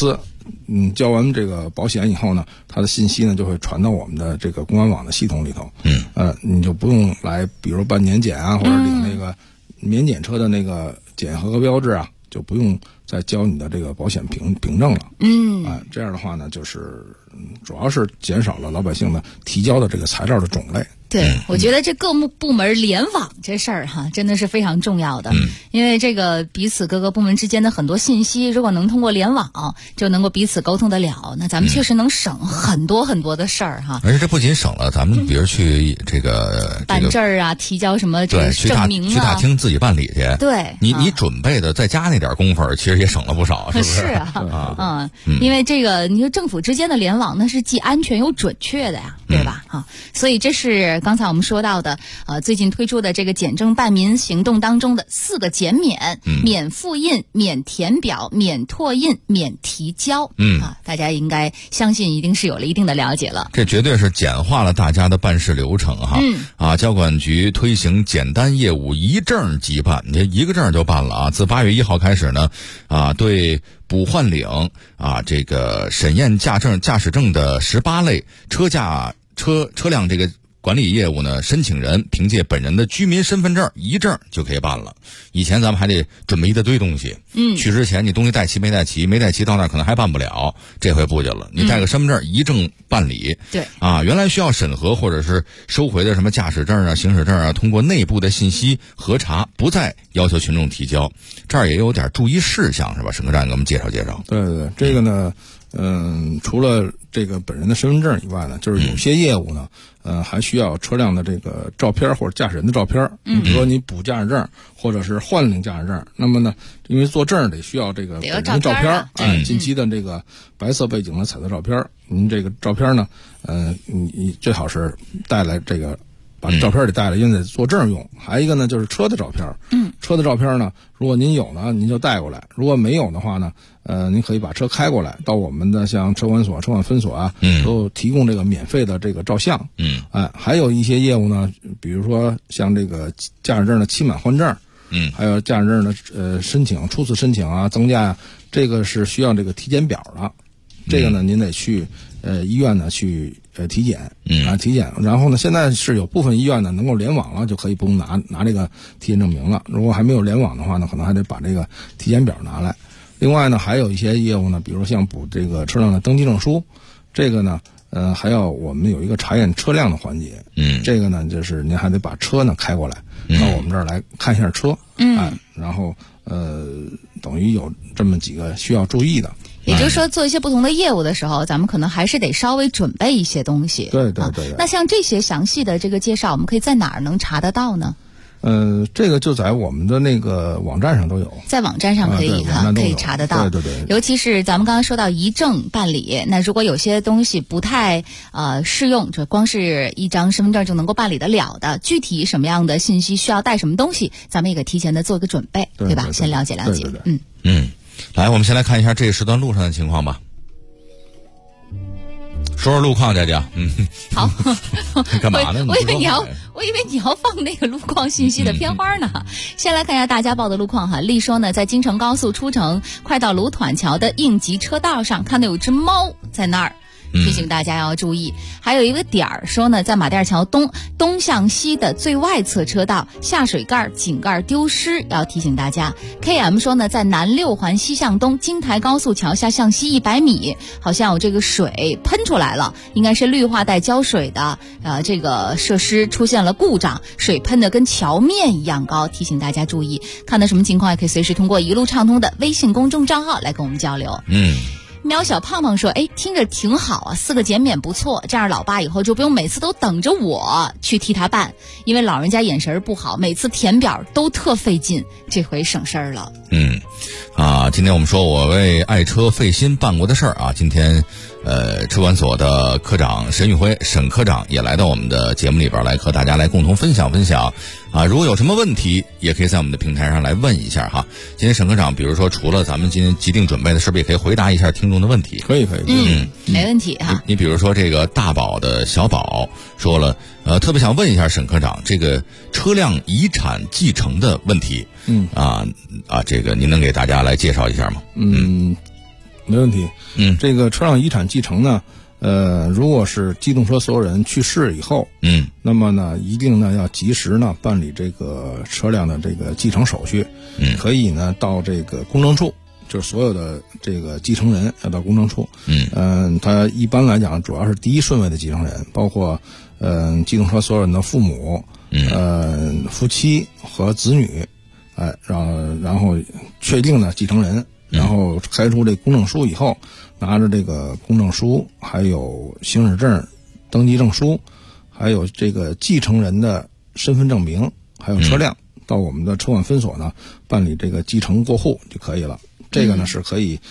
交完这个保险以后呢，它的信息呢就会传到我们的这个公安网的系统里头。你就不用来，比如办年检啊，或者领那个免检车的那个检合格标志啊，就不用再交你的这个保险凭证了。这样的话呢，就是主要是减少了老百姓的提交的这个材料的种类。 对，我觉得这各部门联网这事儿哈，真的是非常重要的。因为这个彼此各个部门之间的很多信息，如果能通过联网，就能够彼此沟通得了，那咱们确实能省很多很多的事儿哈。 而且这不仅省了咱们，比如去这个办证儿啊，提交什么这个证明啊， 去大厅自己办理去。 对， 你准备的在家那点功夫，其实也省了不少，是不是？ 是啊，因为这个你说政府之间的联网，那是既安全又准确的呀，对吧？所以这是刚才我们说到的，最近推出的这个简政办民行动当中的4个减免：免复印、免填表、免拓印、免提交。大家应该相信一定是有了一定的了解了。 这绝对是简化了大家的办事流程哈。交管局推行简单业务一证即办，你这一个证就办了啊。自8月1号开始呢，对补换领这个审验驾驶证的18类车辆这个管理业务呢，申请人凭借本人的居民身份证一证就可以办了。以前咱们还得准备一大堆东西，去之前你东西带齐没带齐到那可能还办不了，这回不去了，你带个身份证一证办理。 对原来需要审核或者是收回的什么驾驶证啊、行驶证啊，通过内部的信息核查，不再要求群众提交。这儿也有点注意事项是吧？沈科长给我们介绍介绍。 对，这个呢除了这个本人的身份证以外呢，就是有些业务呢，还需要车辆的这个照片或者驾驶人的照片。比如说你补驾驶证或者是换领驾驶证，那么呢，因为做证得需要这个本人的照片，近期的这个白色背景的彩色照片。您这个照片呢，你最好是带来这个。把照片得带来，因为得做证用。还有一个呢，就是车的照片。车的照片呢，如果您有呢，您就带过来；如果没有的话呢，您可以把车开过来，到我们的像车管所、车管分所啊，都提供这个免费的这个照相。还有一些业务呢，比如说像这个驾驶证的期满换证，还有驾驶证的申请、初次申请啊、增加啊，这个是需要这个体检表的。这个呢，您得去医院呢去体检体检。然后呢，现在是有部分医院呢能够联网了，就可以不用拿这个体检证明了。如果还没有联网的话呢，可能还得把这个体检表拿来。另外呢，还有一些业务呢，比如像补这个车辆的登记证书，这个呢，还要我们有一个查验车辆的环节。这个呢，就是您还得把车呢开过来，到我们这儿来看一下车。然后等于有这么几个需要注意的。 也就是说，做一些不同的业务的时候，咱们可能还是得稍微准备一些东西。 对。 那像这些详细的这个介绍，我们可以在哪儿能查得到呢？ 这个就在我们的那个网站上都有， 在网站上可以可以查得到。 对。 尤其是咱们刚刚说到一证办理，那如果有些东西不太适用，就光是一张身份证就能够办理得了的，具体什么样的信息需要带什么东西，咱们也给提前的做一个准备，对吧？先了解了解。 来，我们先来看一下这一时段路上的情况吧。说说路况，佳佳。 好。 干嘛呢？ 我以为你要放那个路况信息的片花呢。先来看一下大家报的路况哈。例说呢，在京城高速出城快到卢团桥的应急车道上，看到有只猫在那儿。提醒大家要注意。还有一个点儿说呢，在马甸桥东向西的最外侧车道下水盖井盖丢失，要提醒大家。KM 说呢，在南6环西向东京台高速桥下向西100米，好像有这个水喷出来了，应该是绿化带浇水的这个设施出现了故障，水喷的跟桥面一样高，提醒大家注意。看到什么情况也可以随时通过一路畅通的微信公众账号来跟我们交流。喵小胖胖说，听着挺好啊，4个减免不错，这样老爸以后就不用每次都等着我去替他办，因为老人家眼神不好，每次填表都特费劲，这回省事儿了。 今天我们说我为爱车费心办过的事儿啊，今天车管所的科长沈宇辉沈科长也来到我们的节目里边来和大家来共同分享如果有什么问题也可以在我们的平台上来问一下哈。今天沈科长比如说除了咱们今天既定准备的，是不是也可以回答一下听众的问题？ 可以没问题哈。 你比如说这个大宝的小宝说了特别想问一下沈科长这个车辆遗产继承的问题。这个您能给大家来介绍一下吗？ 没问题。这个车辆遗产继承呢，如果是机动车所有人去世以后，那么呢，一定呢要及时呢办理这个车辆的这个继承手续，可以呢到这个公证处，就是所有的这个继承人要到公证处，他一般来讲主要是第一顺位的继承人，包括机动车所有人的父母，夫妻和子女，然后确定了继承人，然后开出这公证书以后，拿着这个公证书，还有行驶证、登记证书，还有这个继承人的身份证明，还有车辆，到我们的车管分所呢办理这个继承过户就可以了。这个呢是可以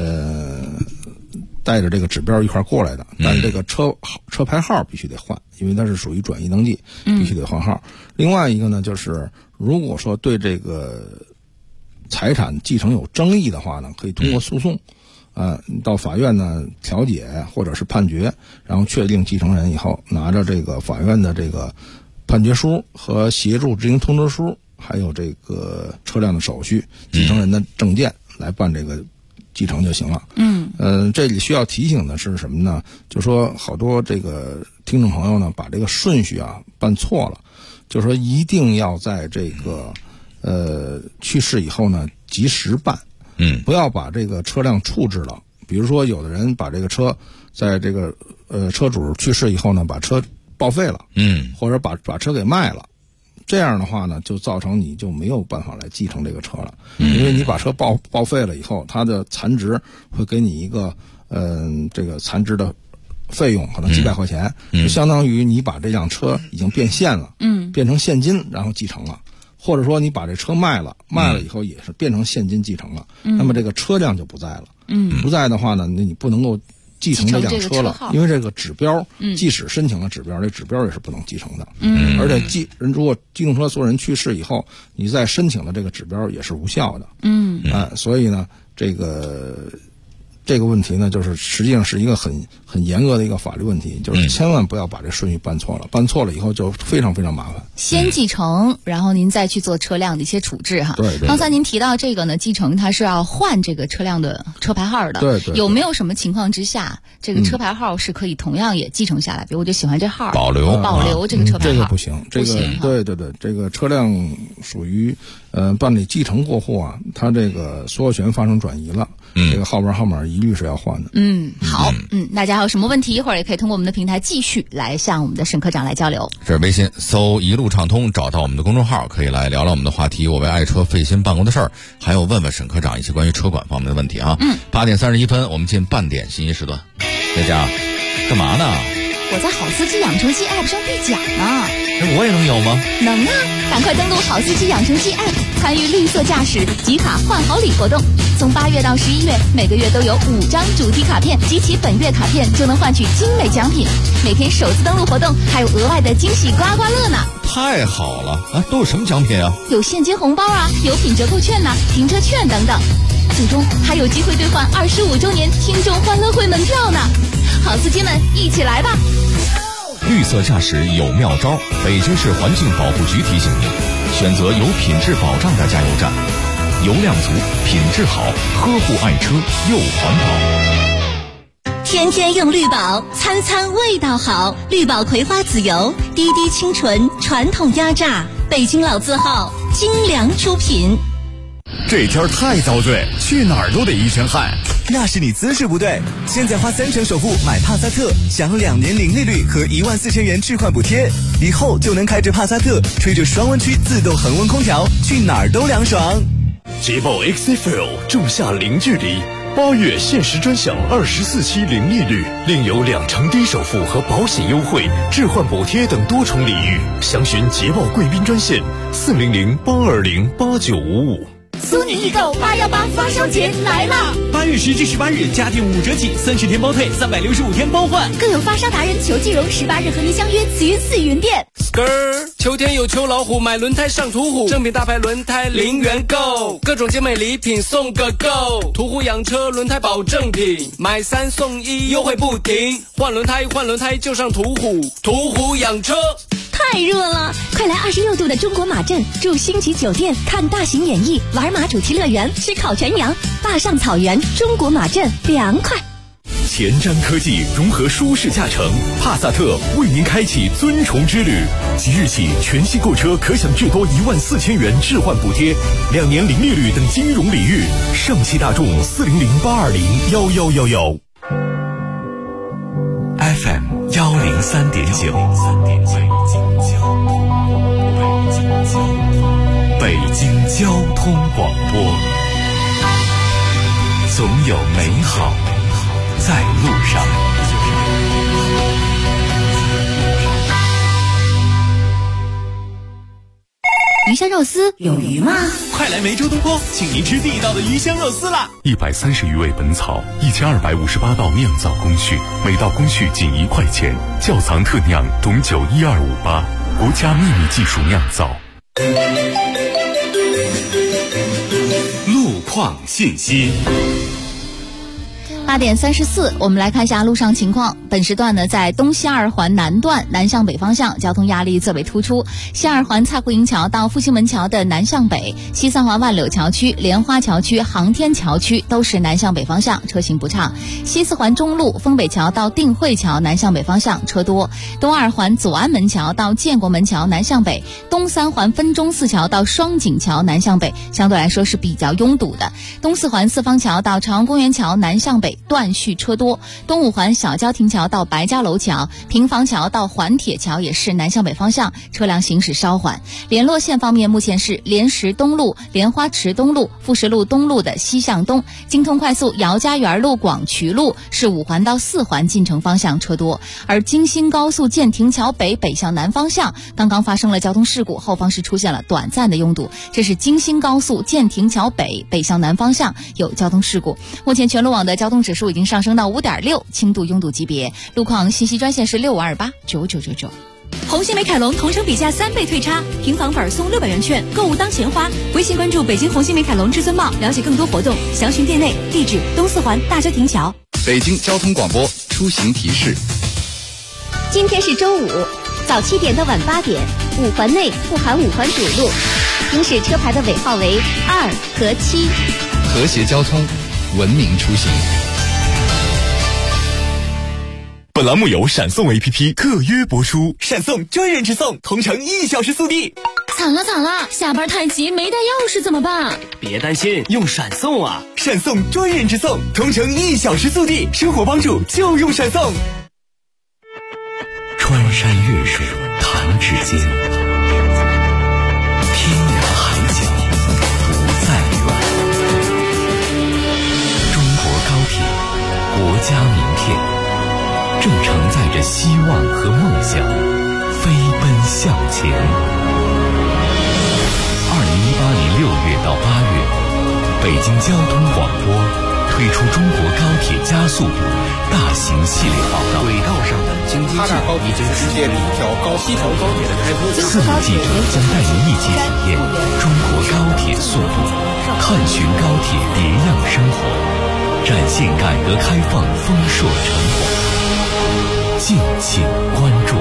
带着这个指标一块过来的，但是这个车牌号必须得换，因为它是属于转移登记，必须得换号。另外一个呢，就是如果说对这个财产继承有争议的话呢，可以通过诉讼，到法院呢调解或者是判决，然后确定继承人以后，拿着这个法院的这个判决书和协助执行通知书，还有这个车辆的手续、继承人的证件来办这个继承就行了。这里需要提醒的是什么呢？就说好多这个听众朋友呢，把这个顺序办错了，就说一定要在这个去世以后呢及时办，不要把这个车辆处置了。比如说有的人把这个车在这个车主去世以后呢，把车报废了，或者把车给卖了。这样的话呢，就造成你就没有办法来继承这个车了，因为你把车报废了以后，它的残值会给你一个这个残值的费用，可能几百块钱，就相当于你把这辆车已经变现了，变成现金然后继承了，或者说你把这车卖了以后也是变成现金继承了，那么这个车辆就不在了，不在的话呢，那你不能够继承这辆车了，因为这个指标，即使申请了指标，这指标也是不能继承的。而且如果机动车所有人去世以后，你再申请的这个指标也是无效的。所以呢，这个问题呢，就是实际上是一个很严格的一个法律问题，就是千万不要把这顺序办错了，办错了以后就非常非常麻烦。 先继承，然后您再去做车辆的一些处置哈。 对。 刚才您提到这个呢，继承它是要换这个车辆的车牌号的。 对。 有没有什么情况之下，这个车牌号是可以同样也继承下来？比如我就喜欢这号，保留这个车牌号。 这个不行，这个对，这个车辆属于办理继承过户它这个所有权发生转移了，这个号码一律是要换的。 好，大家还有什么问题，一会儿也可以通过我们的平台继续来向我们的沈科长来交流。 这是微信搜一路畅通，找到我们的公众号，可以来聊聊我们的话题，我为爱车费心办过的事儿，还有问问沈科长一些关于车管方面的问题啊。8点31分，我们进半点信息时段。大家干嘛呢？ 我在好司机养成记 App 上兑奖呢。 我也能有吗？ 能啊！赶快登录好司机养成记 App， 参与绿色驾驶集卡换好礼活动。从8月到11月，每个月都有5张主题卡片，集齐本月卡片就能换取精美奖品。每天首次登录活动还有额外的惊喜刮刮乐呢！ 太好了都有什么奖品啊？ 有现金红包有品折扣券停车券等等。最终还有机会兑换25周年听众欢乐会门票呢！好司机们，一起来吧！ 绿色驾驶有妙招，北京市环境保护局提醒您，选择有品质保障的加油站，油量足，品质好，呵护爱车又环保。 天天用绿宝，餐餐味道好。绿宝葵花籽油，滴滴清纯，传统压榨，北京老字号，精良出品。 这天太遭罪，去哪儿都得一身汗。那是你姿势不对。现在花30%首付买帕萨特，享2年零利率和14000元置换补贴，以后就能开着帕萨特，吹着双温区自动恒温空调，去哪儿都凉爽。 捷豹 XFL 仲夏零距离，8月限时专享24期零利率，另有2成低首付和保险优惠、置换补贴等多重礼遇。详询捷豹贵宾专线400-820-8955。 苏宁易购818发烧节来啦！8月10至18日，家电5折起，30天包退，365天包换， 更有发烧达人裘继荣18日和您相约慈云寺云店。 秋天有秋老虎，买轮胎上途虎，正品大牌轮胎0元购，各种精美礼品送个够。途虎养车轮胎保证品，买3送1，优惠不停。换轮胎就上途虎，途虎养车。 太太热了，快来26度的中国马镇住星级酒店，看大型演艺，玩马主题乐园，吃烤全羊，坝上草原，中国马镇凉快。 前瞻科技融合舒适驾乘，帕萨特为您开启尊崇之旅。即日起，全系购车可享至多14000元置换补贴，2年零利率等金融礼遇。上汽大众400-820-1111。 FM 103.9，北京交通广播，总有美好在路上。 鱼香肉丝有鱼吗？ 快来梅州东坡，请您吃地道的鱼香肉丝啦 ！130余味本草，1258道酿造工序，每道工序仅1块钱，窖藏特酿董酒12588，国家秘密技术酿造。 路况信息。 8点34，我们来看一下路上情况。本时段呢，在东西二环南段南向北方向，交通压力最为突出。西二环蔡胡营桥到复兴门桥的南向北，西三环万柳桥区、莲花桥区、航天桥区都是南向北方向，车行不畅。西四环中路丰北桥到定慧桥南向北方向车多。东二环左安门桥到建国门桥南向北，东三环分钟寺桥到双井桥南向北，相对来说是比较拥堵的。东四环四方桥到朝阳公园桥南向北断续车多。东五环小郊亭桥到白家楼桥、平房桥到环铁桥也是南向北方向，车辆行驶稍缓。联络线方面，目前是莲石东路、莲花池东路、富石路东路的西向东，京通快速姚家园路、广渠路是5环到4环进城方向车多。而京新高速建亭桥北北向南方向刚刚发生了交通事故，后方是出现了短暂的拥堵，这是京新高速建亭桥北北向南方向有交通事故。目前全路网的交通指数已经上升到5.6，轻度拥堵级别。路况信息专线是65289999。 红星美凯龙同城比价3倍退差，平房本送600元券，购物当钱花。微信关注北京红星美凯龙至尊茂，了解更多活动，详询店内。地址：东四环大郊亭桥。 北京交通广播出行提示： 今天是周五，早7点到晚8点，5环内不含5环主路，行驶车牌的尾号为2和7。 和谐交通，文明出行。 本栏目由闪送 APP 特约播出，闪送专人直送，同城1小时速递。 惨了，下班太急没带钥匙怎么办？ 别担心，用闪送啊！ 闪送专人直送，同城1小时速递，生活帮助就用闪送。 穿山越水弹指间，天涯海角不再远。中国高铁，国家名片，正承载着希望和梦想，飞奔向前。2018年6月到8月，北京交通广播推出中国高铁加速度大型系列报道。 轨道上的经济计划已经实现了一条西条高铁的开通。 4路记者将带您一起体验中国高铁速度，探寻高铁别样生活，展现改革开放丰硕成果。敬请关注。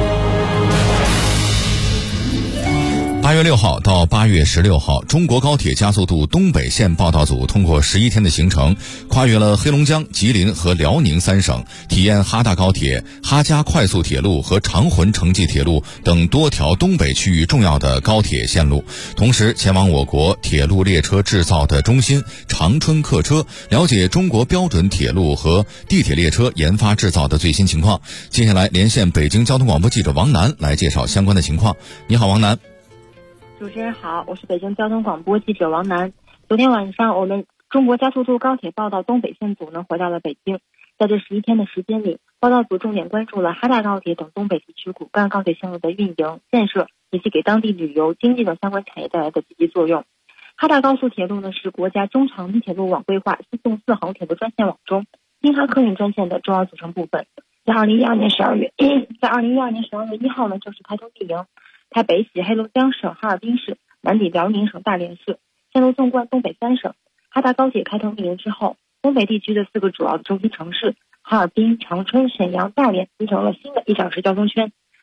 8月6号到8月16号，中国高铁加速度东北线报道组通过11天的行程，跨越了黑龙江、吉林和辽宁3省，体验哈大高铁、哈嘉快速铁路和长浑城际铁路等多条东北区域重要的高铁线路，同时前往我国铁路列车制造的中心长春客车，了解中国标准铁路和地铁列车研发制造的最新情况。接下来连线北京交通广播记者王楠来介绍相关的情况。你好，王楠。 主持人好，我是北京交通广播记者王楠。昨天晚上，我们中国加速度高铁报道东北线组回到了北京。在这11天的时间里，报道组重点关注了哈大高铁等东北地区骨干高铁线路的运营、建设以及给当地旅游、经济等相关产业带来的积极作用。哈大高速铁路是国家中长途铁路网规划4纵4横铁路专线网中京哈客运专线的重要组成部分。在2012年12月1号正式开通运营。台北徙黑龙江省哈尔滨市，南抵辽宁省大连市，线路纵贯东北3省。哈大高铁开通运营之后，东北地区的4个主要的中心城市哈尔滨、长春、沈阳、大连形成了新的1小时交通圈。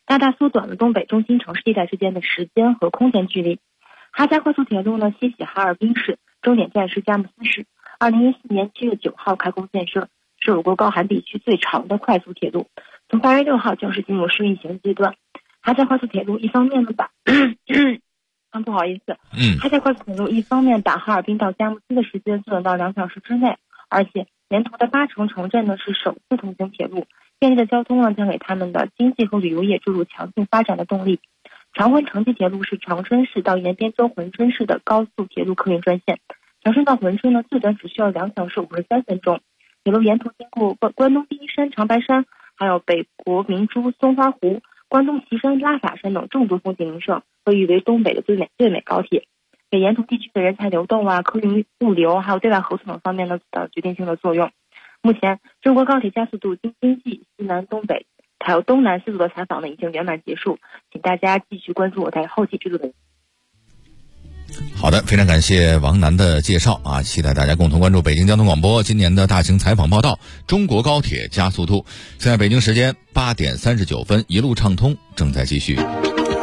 大大缩短了东北中心城市地带之间的时间和空间距离。哈加快速铁路呢，西起哈尔滨市，终点站是佳木斯市。2014年7月9号开工建设，是我国高寒地区最长的快速铁路。从8月6号正式进入试运行阶段。哈加快速铁路一方面呢不好意思，哈加快速铁路一方面把哈尔滨到佳木斯的时间缩短到2小时之内，而且沿途的8城城镇呢是首次通行铁路，便利的交通呢将给他们的经济和旅游业注入强劲发展的动力。长浑城际铁路是长春市到延边州珲春市的高速铁路客运专线，长春到珲春呢最短只需要2小时53分钟。铁路沿途经过关东第一山、长白山，还有北国明珠、松花湖、关东岐山、拉法山等众多风景名胜，被誉为东北的最美高铁，给沿途地区的人才流动客运物流还有对外合作等方面呢起到决定性的作用。目前中国高铁加速度京津冀、西南东北还有东南4组的采访呢已经圆满结束，请大家继续关注我在后期制作的。 好的，非常感谢王楠的介绍啊！期待大家共同关注北京交通广播今年的大型采访报道《中国高铁加速度》。现在北京时间8点39分，一路畅通正在继续。人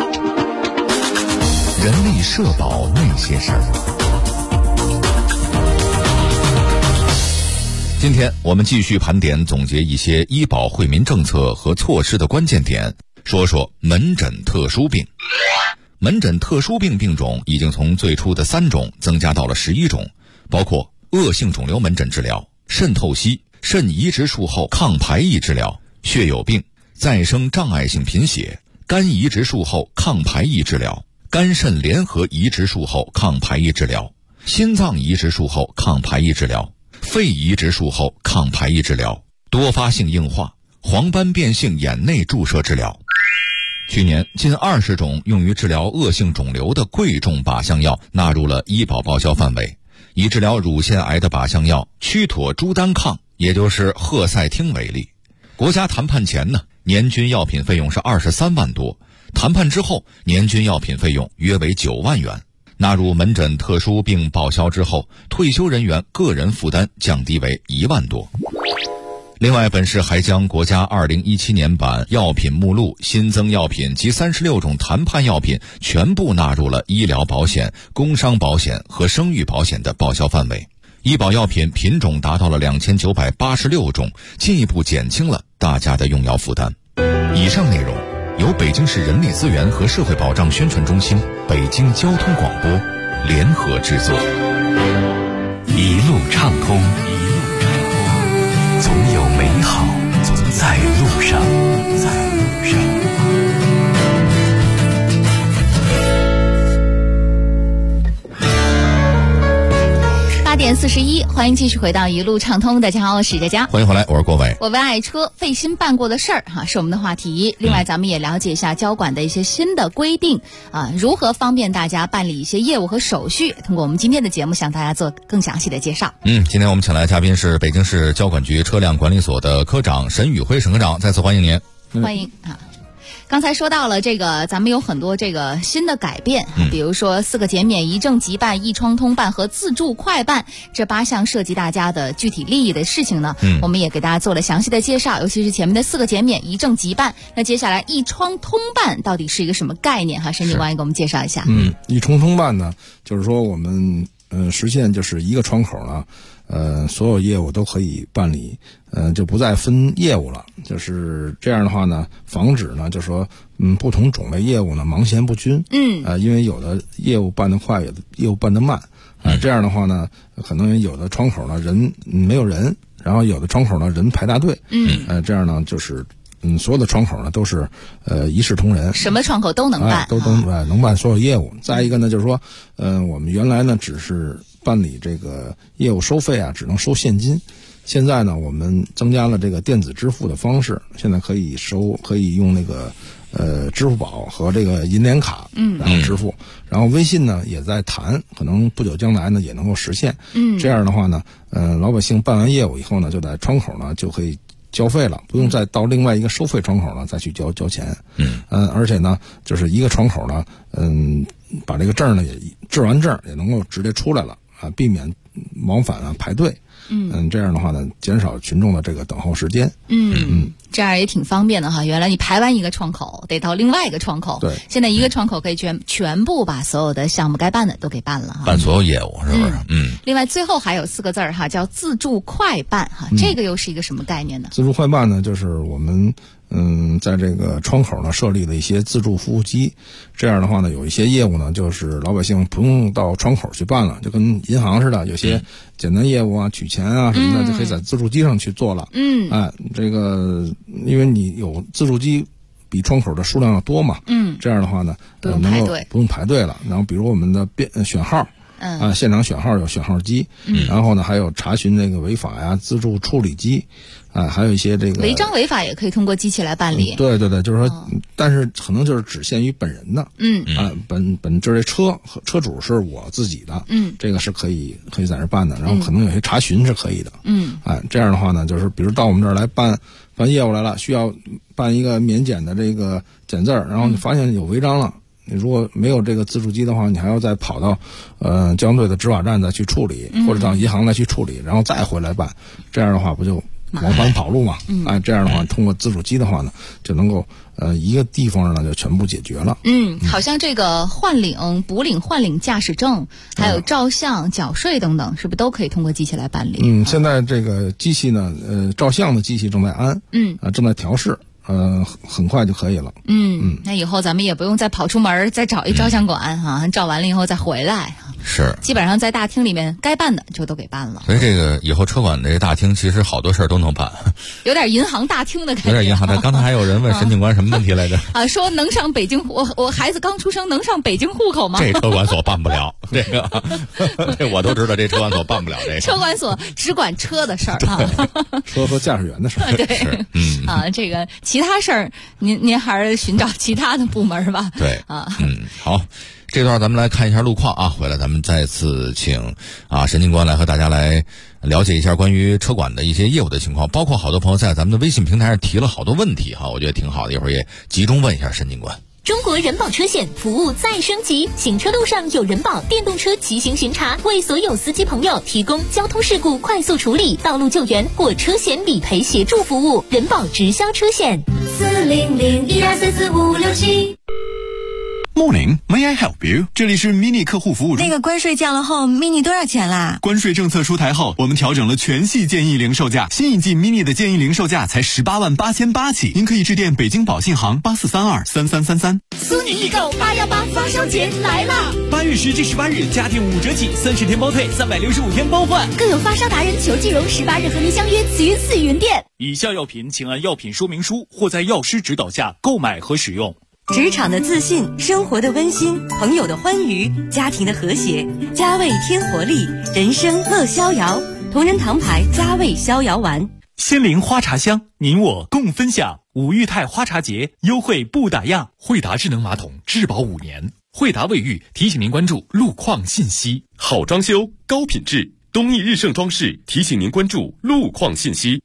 力社保那些事儿。今天我们继续盘点总结一些医保惠民政策和措施的关键点，说说门诊特殊病。门诊特殊病病种已经从最初的3种增加到了11种，包括恶性肿瘤门诊治疗、肾透析、肾移植术后抗排异治疗、血友病、再生障碍性贫血、肝移植术后抗排异治疗、肝肾联合移植术后抗排异治疗、心脏移植术后抗排异治疗、肺移植术后抗排异治疗、多发性硬化、黄斑变性眼内注射治疗。去年近20种用于治疗恶性肿瘤的贵重靶向药纳入了医保报销范围。以治疗乳腺癌的靶向药曲妥珠单抗，也就是赫赛汀为例，国家谈判前呢，年均药品费用是23万多，谈判之后年均药品费用约为9万元。纳入门诊特殊病报销之后，退休人员个人负担降低为1万多。另外，本市还将国家2017年版药品目录新增药品及36种谈判药品全部纳入了医疗保险、工伤保险和生育保险的报销范围。医保药品品种达到了2986种，进一步减轻了大家的用药负担。以上内容由北京市人力资源和社会保障宣传中心、北京交通广播联合制作。 一路畅通，总有美好在路上， 8点41，欢迎继续回到一路畅通。大家好，我是佳佳， 欢迎回来，我是郭伟。 我为爱车费心办过的事儿是我们的话题。另外，咱们也了解一下交管的一些新的规定如何方便大家办理一些业务和手续。通过我们今天的节目，向大家做更详细的介绍。 今天我们请来的嘉宾是北京市交管局车辆管理所的科长沈宇辉沈科长，再次欢迎您。 欢迎刚才说到了这个，咱们有很多这个新的改变比如说4个减免、一证即办、一窗通办和自助快办这8项涉及大家的具体利益的事情呢，我们也给大家做了详细的介绍，尤其是前面的4个减免、一证即办。那接下来一窗通办到底是一个什么概念沈警官也给我们介绍一下。 一窗通办呢，就是说我们实现就是一个窗口呢，所有业务都可以办理，就不再分业务了。就是这样的话呢，防止呢，就说不同种类业务呢忙闲不均。因为有的业务办得快，有的业务办得慢。这样的话呢，可能有的窗口呢人没有人，然后有的窗口呢人排大队。这样呢就是所有的窗口呢都是一视同仁， 什么窗口都能办， 都能办所有业务。再一个呢，就是说我们原来呢只是办理这个业务收费只能收现金。现在呢，我们增加了这个电子支付的方式，现在可以用那个支付宝和这个银联卡，然后支付。然后微信呢也在谈，可能不久将来呢也能够实现。这样的话呢，老百姓办完业务以后呢，就在窗口呢就可以交费了，不用再到另外一个收费窗口呢再去交钱。而且呢，就是一个窗口呢，把这个证呢也制完证也能够直接出来了避免往返啊排队。这样的话呢，减少群众的这个等候时间。 这样也挺方便的哈。原来你排完一个窗口，得到另外一个窗口。 对， 现在一个窗口可以全部把所有的项目该办的都给办了哈。 办所有业务是不是？ 另外最后还有4个字哈，叫自助快办哈。这个又是一个什么概念呢？ 自助快办呢，就是我们在这个窗口呢设立了一些自助服务机，这样的话呢，有一些业务呢，就是老百姓不用到窗口去办了，就跟银行似的，有些简单业务啊、取钱啊什么的，就可以在自助机上去做了。这个因为你有自助机，比窗口的数量要多嘛。这样的话呢， 不用排队， 不用排队了。然后比如我们的选号。现场选号有选号机，然后呢还有查询那个违法呀、自助处理机，还有一些这个违章违法也可以通过机器来办理。 对，就是说，但是可能就是只限于本人的。本这车主是我自己的，这个是可以在这办的。然后可能有些查询是可以的。这样的话呢，就是比如到我们这儿来办业务来了，需要办一个免检的这个检字，然后你发现有违章了。你如果没有这个自助机的话，你还要再跑到交通队的执法站再去处理，或者到银行再去处理，然后再回来办。这样的话不就往返跑路嘛？这样的话通过自助机的话呢，就能够一个地方呢就全部解决了。 好像这个换领、补领、换领驾驶证，还有照相、缴税等等，是不是都可以通过机器来办理？ 现在这个机器呢，照相的机器正在安，正在调试。很快就可以了。 那以后咱们也不用再跑出门，再找一照相馆哈，照完了以后再回来。 是， 基本上在大厅里面该办的就都给办了。 所以这个以后车管这个大厅其实好多事儿都能办， 有点银行大厅的感觉。 有点银行大。刚才还有人问沈警官什么问题来着？ 说能上北京，我孩子刚出生，能上北京户口吗？ 这车管所办不了，这个这我都知道，这车管所办不了这个。 车管所只管车的事儿啊， 车和驾驶员的事儿。 对，这个其他事儿您还是寻找其他的部门吧。 对好。这段咱们来看一下路况啊，回来咱们再次请沈警官来和大家来了解一下关于车管的一些业务的情况，包括好多朋友在咱们的微信平台上提了好多问题哈，我觉得挺好的，一会儿也集中问一下沈警官。 中国人保车险服务再升级，行车路上有人保电动车骑行巡查，为所有司机朋友提供交通事故快速处理、道路救援或车险理赔协助服务。人保直销车险40012344567。 Morning, may I help you？ 这里是 Mini 客户服务中。 那个关税降了后 ，Mini 多少钱啦？ 关税政策出台后，我们调整了全系建议零售价，新一季 Mini 的建议零售价才188800起。您可以致电北京保信行84323333。 苏宁易购818发烧节来啦 ！8月10至18日，家电5折起，30天包退，365天包换。 更有发烧达人裘继荣18日和您相约慈云寺云店。 以下药品请按药品说明书或在药师指导下购买和使用。 职场的自信，生活的温馨，朋友的欢愉，家庭的和谐，佳味添活力，人生乐逍遥。同仁堂牌佳味逍遥丸， 仙灵花茶香，您我共分享。五裕泰花茶节优惠不打烊。 惠达智能马桶质保5年。惠达卫浴提醒您关注路况信息。 好装修高品质，东义日盛装饰提醒您关注路况信息。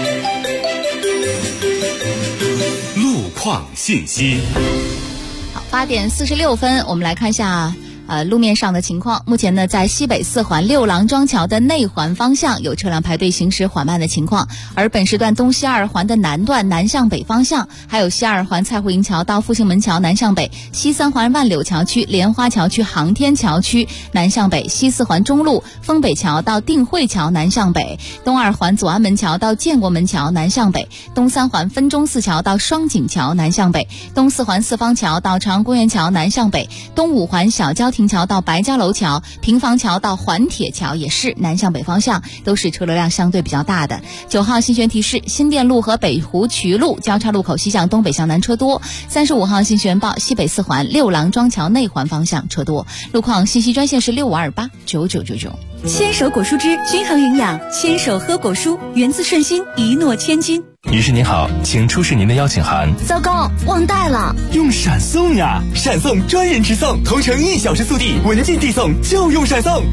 路况信息。 好，8点46分，我们来看一下路面上的情况。目前呢，在西北4环六郎庄桥的内环方向有车辆排队行驶缓慢的情况，而本时段东西2环的南段南向北方向，还有西2环蔡胡营桥到复兴门桥南向北，西3环万柳桥区莲花桥区航天桥区南向北，西4环中路丰北桥到定慧桥南向北，东2环左安门桥到建国门桥南向北，东3环分钟寺桥到双井桥南向北，东4环四方桥到朝阳公园桥南向北，东5环小交亭桥到白家楼桥，平房桥到环铁桥也是南向北方向，都是车流量相对比较大的。9号新宣提示，新店路和北湖渠路交叉路口西向东北向南车多。35号新宣报，西北4环六郎庄桥内环方向车多。路况信息专线是65289999。 牵手果蔬汁均衡营养，牵手喝果蔬，源自顺心，一诺千金。 女士您好，请出示您的邀请函。 糟糕，忘带了。 用闪送呀，闪送专人直送，同城1小时速递，文件递送就用闪送。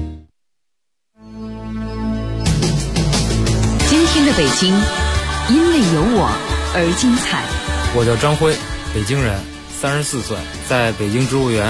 今天的北京，因为有我而精彩。 我叫张辉，北京人，34岁，在北京植物园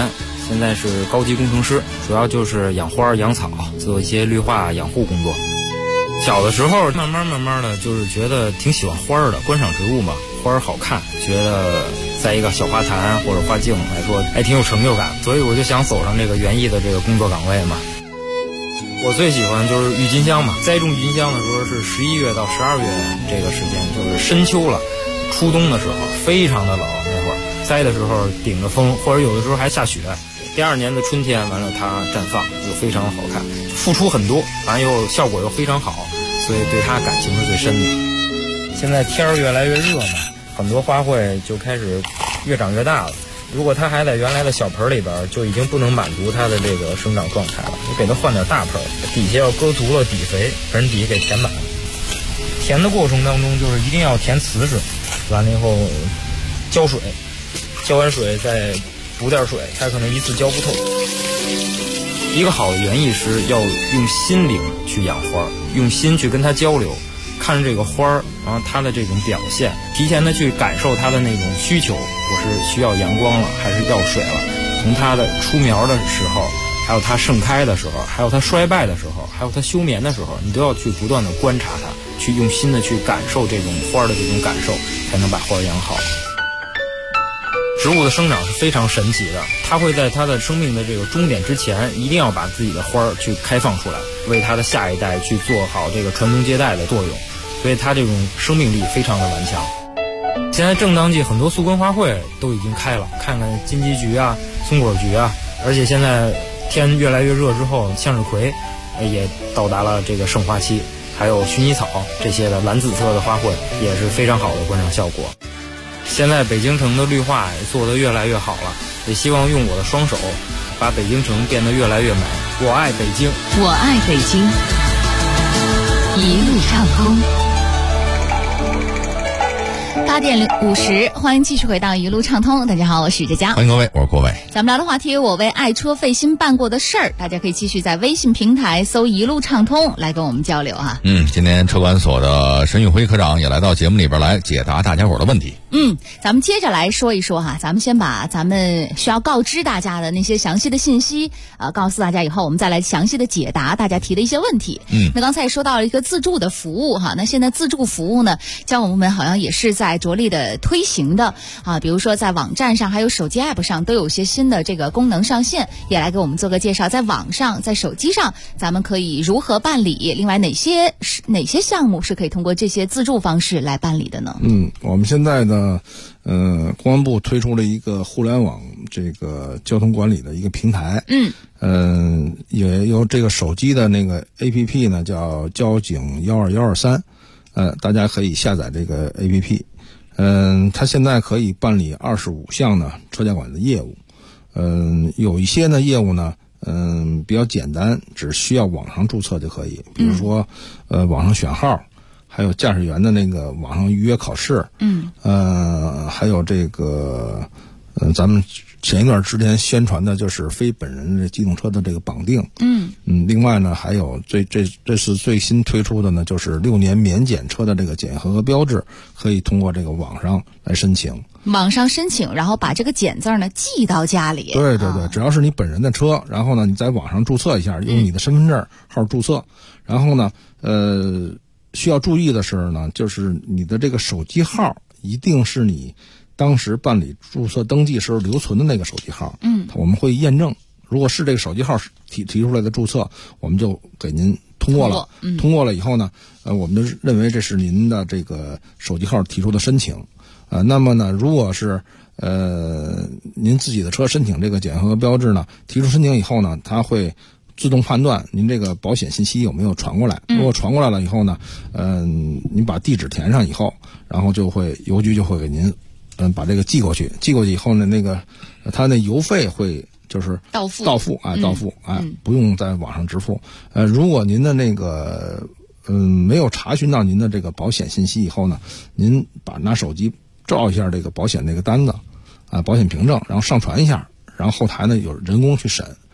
现在是高级工程师，主要就是养花养草，做一些绿化养护工作。小的时候慢慢的就是觉得挺喜欢花的，观赏植物嘛，花好看，觉得在一个小花坛或者花径来说还挺有成就感，所以我就想走上这个园艺的这个工作岗位嘛。我最喜欢就是郁金香嘛，栽种郁金香的时候是11月到12月这个时间，就是深秋了，初冬的时候非常的冷，那会儿栽的时候顶着风，或者有的时候还下雪。第2年的春天完了它绽放就非常好看，付出很多，完了又效果又非常好，所以对它感情是最深的。现在天儿越来越热嘛，很多花卉就开始越长越大了。如果它还在原来的小盆里边，就已经不能满足它的这个生长状态了。你给它换点大盆，底下要搁足了底肥，盆底给填满。填的过程当中就是一定要填瓷实，完了以后浇水，浇完水再补点水，它可能一次浇不透。一个好的园艺师要用心灵去养花，用心去跟它交流，看这个花儿，然后它的这种表现，提前的去感受它的那种需求，我是需要阳光了还是要水了，从它的出苗的时候，还有它盛开的时候，还有它衰败的时候，还有它休眠的时候，你都要去不断的观察它，去用心的去感受这种花的这种感受，才能把花养好。植物的生长是非常神奇的，它会在它的生命的这个终点之前，一定要把自己的花儿去开放出来，为它的下一代去做好这个传宗接代的作用，所以它这种生命力非常的顽强。现在正当季很多宿根花卉都已经开了，看看金鸡菊啊、松果菊啊，而且现在天越来越热之后，向日葵也到达了这个盛花期，还有薰衣草这些的蓝紫色的花卉也是非常好的观赏效果。现在北京城的绿化也做得越来越好了，也希望用我的双手把北京城变得越来越美。我爱北京， 我爱北京，一路畅通。8点50，欢迎继续回到一路畅通。大家好，我是佳佳， 欢迎各位，我是郭伟。 咱们聊的话题，我为爱车费心办过的事儿，大家可以继续在微信平台搜一路畅通来跟我们交流哈。 今天车管所的沈宇辉科长也来到节目里边来解答大家伙的问题。 咱们接着来说一说哈，咱们先把咱们需要告知大家的那些详细的信息告诉大家以后，我们再来详细的解答大家提的一些问题。那刚才也说到了一个自助的服务哈，那现在自助服务呢，交管部门好像也是在着力的推行的啊，比如说在网站上还有手机 app 上都有一些新的这个功能上线，也来给我们做个介绍。在网上在手机上咱们可以如何办理，另外哪些项目是可以通过这些自助方式来办理的呢？ 我们现在呢公安部推出了一个互联网这个交通管理的一个平台，也有这个手机的那个 APP 呢，叫交警12123，大家可以下载这个 APP。它现在可以办理25项呢车驾管的业务。有一些呢业务呢，比较简单，只需要网上注册就可以，比如说网上选号，还有驾驶员的那个网上预约考试，还有这个咱们前一段之前宣传的就是非本人的机动车的这个绑定，另外呢还有这是最新推出的呢，就是6年免检车的这个检验合格标志，可以通过这个网上来申请。 网上申请，然后把这个检字呢寄到家里。 对，只要是你本人的车，然后呢你在网上注册一下，用你的身份证号注册，然后呢需要注意的是呢，就是你的这个手机号一定是你当时办理注册登记时候留存的那个手机号。我们会验证，如果是这个手机号提出来的注册，我们就给您通过了。通过了以后呢，我们就认为这是您的这个手机号提出的申请。那么呢，如果是您自己的车申请这个检验合格标志呢，提出申请以后呢，它会自动判断您这个保险信息有没有传过来。如果传过来了以后呢，您把地址填上以后，然后邮局就会给您把这个寄过去。寄过去以后呢，那个他那邮费会就是到付，不用在网上支付。如果您的那个没有查询到您的这个保险信息以后呢，您拿手机照一下这个保险那个单子保险凭证，然后上传一下，然后后台呢有人工去审，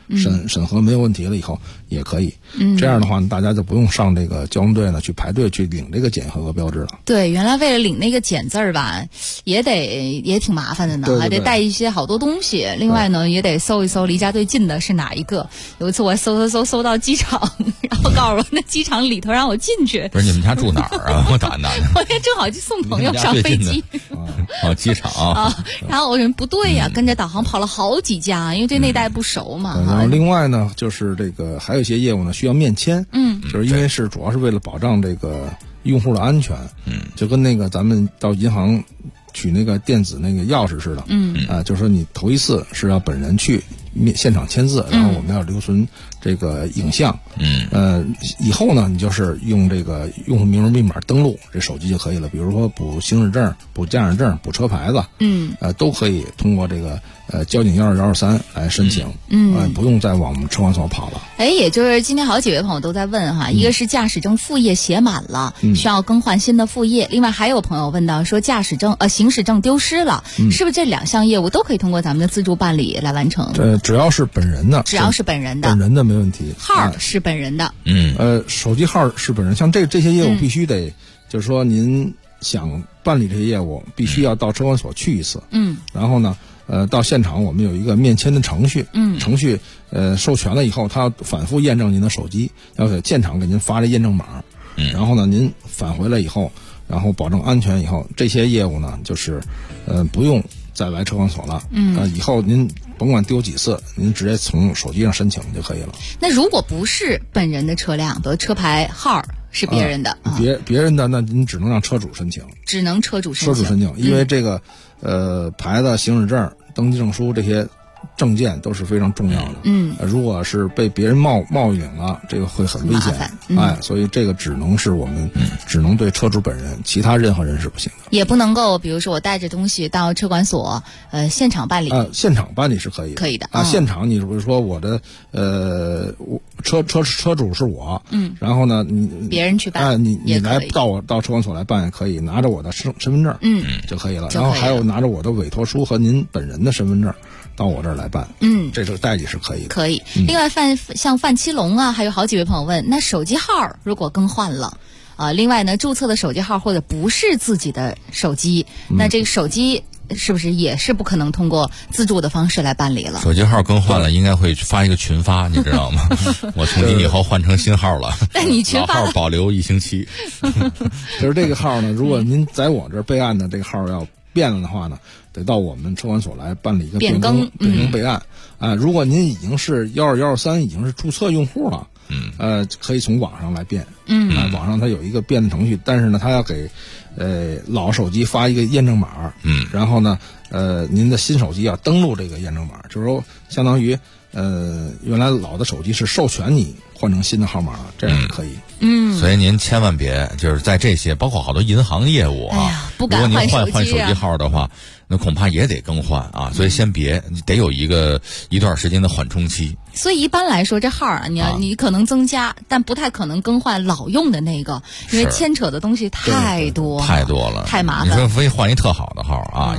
审核没有问题了以后也可以。这样的话大家就不用上这个交通队呢去排队去领这个检合格标志了。 对，原来为了领那个检字儿吧，也挺麻烦的呢，还得带一些好多东西。另外呢，也得搜一搜离家最近的是哪一个。有一次我搜到机场，然后告诉我那机场里头让我进去。 不是你们家住哪儿啊？我打哪呢？ 我正好去送朋友上飞机。 机场啊。 然后我说不对呀，跟着导航跑了好几家，因为对那带不熟嘛。 然后另外呢，就是这个还有一些业务呢需要面签，就是因为是主要是为了保障这个用户的安全，就跟那个咱们到银行取那个电子那个钥匙似的，就是说你头一次是要本人去现场签字，然后我们要留存这个影像，以后呢，你就是用这个用户名密码登录这手机就可以了。比如说补行驶证、补驾驶证、补车牌子，都可以通过这个交警12123来申请，不用再往我们车管所跑了。 也就是今天好几位朋友都在问哈，一个是驾驶证副页写满了，需要更换新的副页。另外还有朋友问到说行驶证丢失了，是不是这2项业务都可以通过咱们的自助办理来完成？ 只要是本人的， 本人的没问题。 号是本人的， 手机号是本人。像这些业务必须得，就是说您想办理这些业务，必须要到车管所去一次。然后呢，到现场我们有一个面签的程序，程序授权了以后，他要反复验证您的手机，要给现场给您发这验证码。然后呢，您返回来以后，然后保证安全以后，这些业务呢，就是不用再来车管所了。以后您甭管丢几次，您直接从手机上申请就可以了。 那如果不是本人的车辆，比如车牌号是别人的， 别人的，那您只能让车主申请。 只能车主申请， 因为这个牌子、行驶证、登记证书这些证件都是非常重要的。如果是被别人冒领了，这个会很危险。所以这个只能是我们只能对车主本人，其他任何人是不行的。 也不能够，比如说我带着东西到车管所，现场办理。 现场办理是可以的。 可以的。 现场你比如说我的车主是我，然后呢别人去办， 你来到车管所来办也可以，拿着我的身份证，就可以了。然后还有拿着我的委托书和您本人的身份证到我这儿来办，这个代理是可以的。 可以。另外像范七龙啊，还有好几位朋友问，那手机号如果更换了，另外呢，注册的手机号或者不是自己的手机，那这个手机是不是也是不可能通过自助的方式来办理了？ 手机号更换了，应该会发一个群发，你知道吗？我从今以后换成新号了。 但你群发老号保留1星期。 就是这个号呢，如果您在我这儿备案的这个号要变了的话呢，得到我们车管所来办理一个变更备案。如果您已经是12123已经是注册用户了，可以从网上来变。网上它有一个变的程序，但是呢，它要给老手机发一个验证码。然后呢，您的新手机要登录这个验证码，就是说相当于原来老的手机是授权你换成新的号码了，这样也可以。 所以您千万别就是在这些包括好多银行业务不敢如果您换手机号的话，那恐怕也得更换啊。所以先别，得有一段时间的缓冲期。 所以一般来说，这号啊，你可能增加，但不太可能更换老用的那个，因为牵扯的东西太多了，太麻烦。 你说非换一特好的号啊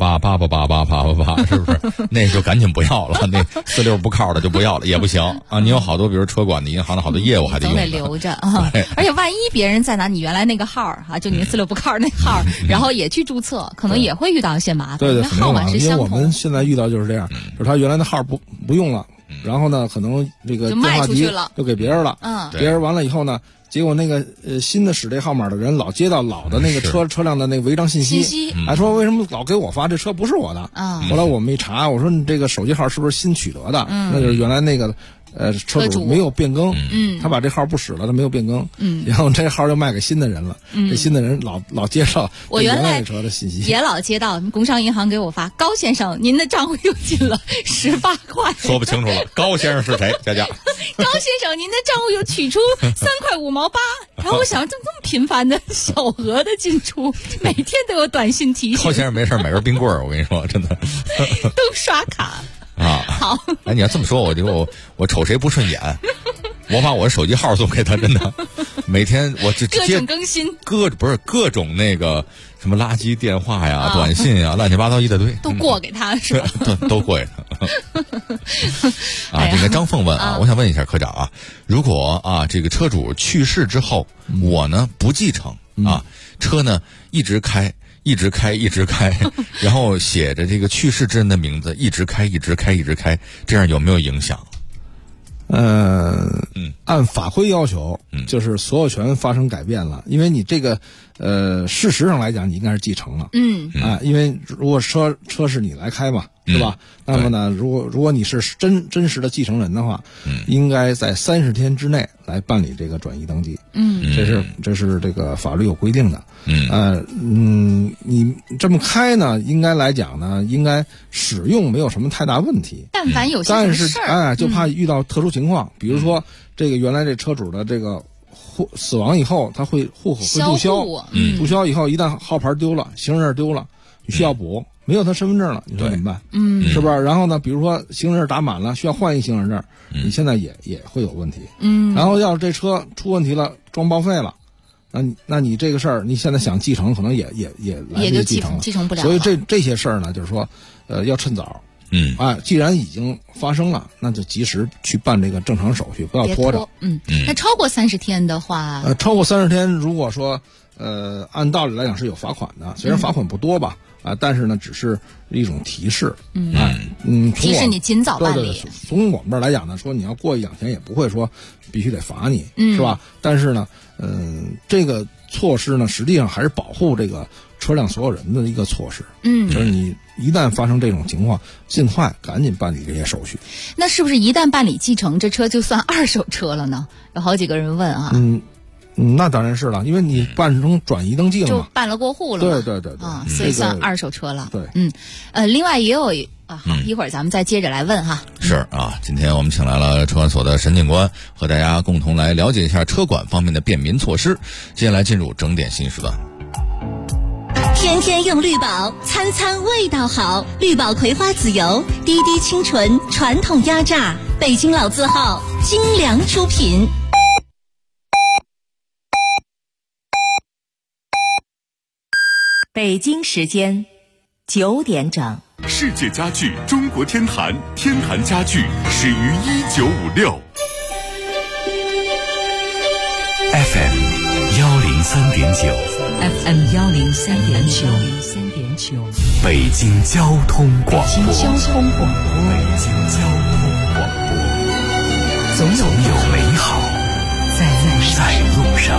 ，18888888888，是不是？那就赶紧不要了，那46不靠的就不要了，也不行啊。你有好多比如车管的、银行的好多业务还得用， 总得留着啊。而且万一别人再拿你原来那个号啊，就你46不靠那号，然后也去注册，可能也会遇到一些麻烦。 对， 号码是相同。 因为我们现在遇到就是这样，就是他原来的号不用了。然后呢，可能这个电话机就给别人了，别人完了以后呢，结果那个新的使这号码的人老接到老的那个车辆的那个违章信息，还说为什么老给我发这车不是我的？后来我们一查，我说你这个手机号是不是新取得的？那就是原来那个车主没有变更，他把这号不使了，他没有变更，然后这号又卖给新的人了，这新的人老接到我原来车的信息， 也老接到工商银行给我发，高先生您的账户又进了18块， 说不清楚了，高先生是谁？佳佳， 高先生您的账户又取出3块5毛8，然后我想这么频繁的小额的进出，每天都有短信提醒。 高先生没事买根冰棍我跟你说，真的都刷卡。好， 哎，你要这么说，我瞅谁不顺眼，我把我手机号送给他，真的，每天我就各种更新， 各种那个什么垃圾电话呀、短信呀，乱七八糟一大堆， 都过给他是吧？ 都过给他。 这个张凤问我想问一下科长啊，如果这个车主去世之后，我呢不继承车呢一直开，然后写着这个去世之人的名字，一直开，这样有没有影响？ 按法规要求，就是所有权发生改变了，因为你这个事实上来讲，你应该是继承了，因为如果车是你来开嘛，是吧？那么呢，如果你是真实的继承人的话，应该在30天之内来办理这个转移登记，这是这个法律有规定的，你这么开呢，应该来讲呢，应该使用没有什么太大问题， 但凡有些什么事儿， 但是就怕遇到特殊情况，比如说这个原来这车主的这个死亡以后，他会户口会注销，注销以后一旦号牌丢了，行驶证丢了，你需要补，没有他身份证了，你说怎么办？是不是？然后呢，比如说行驶证打满了，需要换一行驶证，你现在也会有问题。然后要是这车出问题了，装报废了，那你这个事儿，你现在想继承，可能也来不及继承不了。 所以这些事儿呢，就是说，要趁早。既然已经发生了，那就及时去办这个正常手续，不要拖着。 那超过30天的话， 超过30天，如果说按道理来讲是有罚款的，虽然罚款不多吧，但是呢，只是一种提示。 提示你尽早办理。 对，从我们这儿来讲呢，说你要过1-2天也不会说必须得罚你，是吧？但是呢，这个措施呢，实际上还是保护这个车辆所有人的一个措施。就是你一旦发生这种情况，尽快赶紧办理这些手续。 那是不是一旦办理继承，这车就算二手车了呢？有好几个人问啊。 那当然是了，因为你办成转移登记了嘛， 就办了过户了嘛。 对所以算二手车了。 对， 另外也有好，一会儿咱们再接着来问哈。 是今天我们请来了车管所的沈警官，和大家共同来了解一下车管方面的便民措施。接下来进入整点新时段。 天天用绿宝，餐餐味道好。绿宝葵花籽油，滴滴清纯，传统压榨，北京老字号，精良出品。 北京时间9点整。 世界家具中国天坛，天坛家具始于1956。 FM 103.9 FM 103.9， 北京交通广播。总有美好在路上。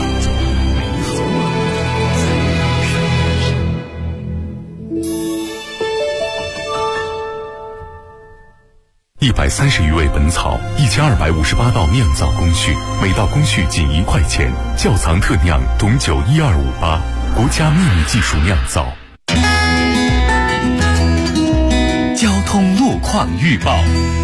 130余味本草，1258道酿造工序，每道工序仅1块钱。窖藏特酿董酒12588，国家秘密技术酿造。 交通路况预报。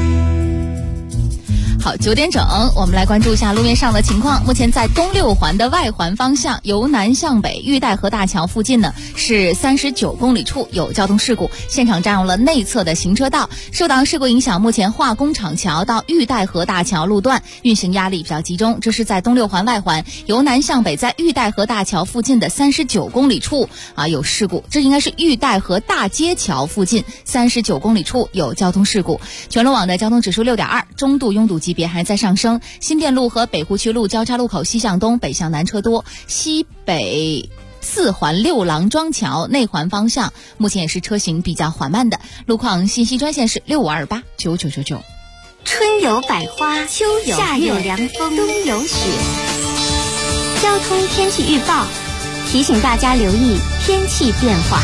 好，9点整，我们来关注一下路面上的情况。目前在东6环的外环方向，由南向北玉带河大桥附近呢，是39公里处有交通事故，现场占用了内侧的行车道。受到事故影响，目前化工厂桥到玉带河大桥路段运行压力比较集中。这是在东6环外环由南向北，在玉带河大桥附近的39公里处有事故。这应该是玉带河大街桥附近39公里处有交通事故。全路网的交通指数6.2，中度拥堵级别还在上升。新店路和北湖区路交叉路口西向东、北向南车多，西北4环6郎庄桥内环方向目前也是车行比较缓慢的。路况信息专线是65289999。 春有百花，秋有夏有凉风，冬有雪。交通天气预报提醒大家留意天气变化。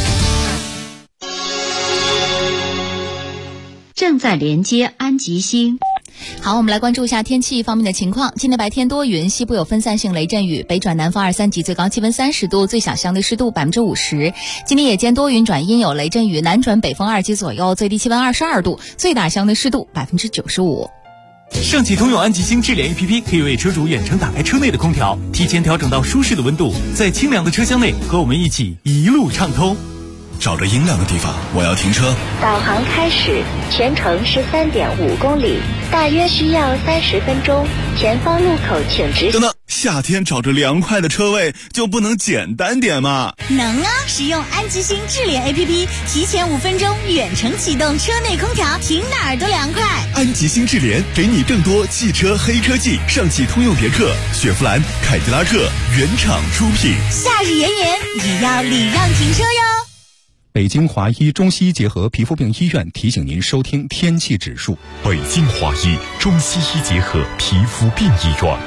正在连接安吉星。 好，我们来关注一下天气方面的情况。今天白天多云，西部有分散性雷阵雨，北转南风2、3级，最高气温30度，最小相对湿度50%。今天夜间多云转阴有雷阵雨，南转北风2级左右，最低气温22度，最大相对湿度95%。 上汽通用安吉星智联 APP 可以为车主远程打开车内的空调，提前调整到舒适的温度，在清凉的车厢内和我们一起一路畅通。 找着阴凉的地方，我要停车。 导航开始，全程是3.5公里，大约需要30分钟。前方路口请直。 等等， 夏天找着凉快的车位就不能简单点吗？ 能啊！使用安吉星智联 APP， 提前5分钟远程启动车内空调，停哪儿都凉快。 安吉星智联给你更多汽车黑科技，上汽通用别克、雪佛兰、凯迪拉克原厂出品。 夏日炎炎，也要礼让停车哟。 北京华医中西医结合皮肤病医院提醒您收听天气指数。 北京华医中西医结合皮肤病医院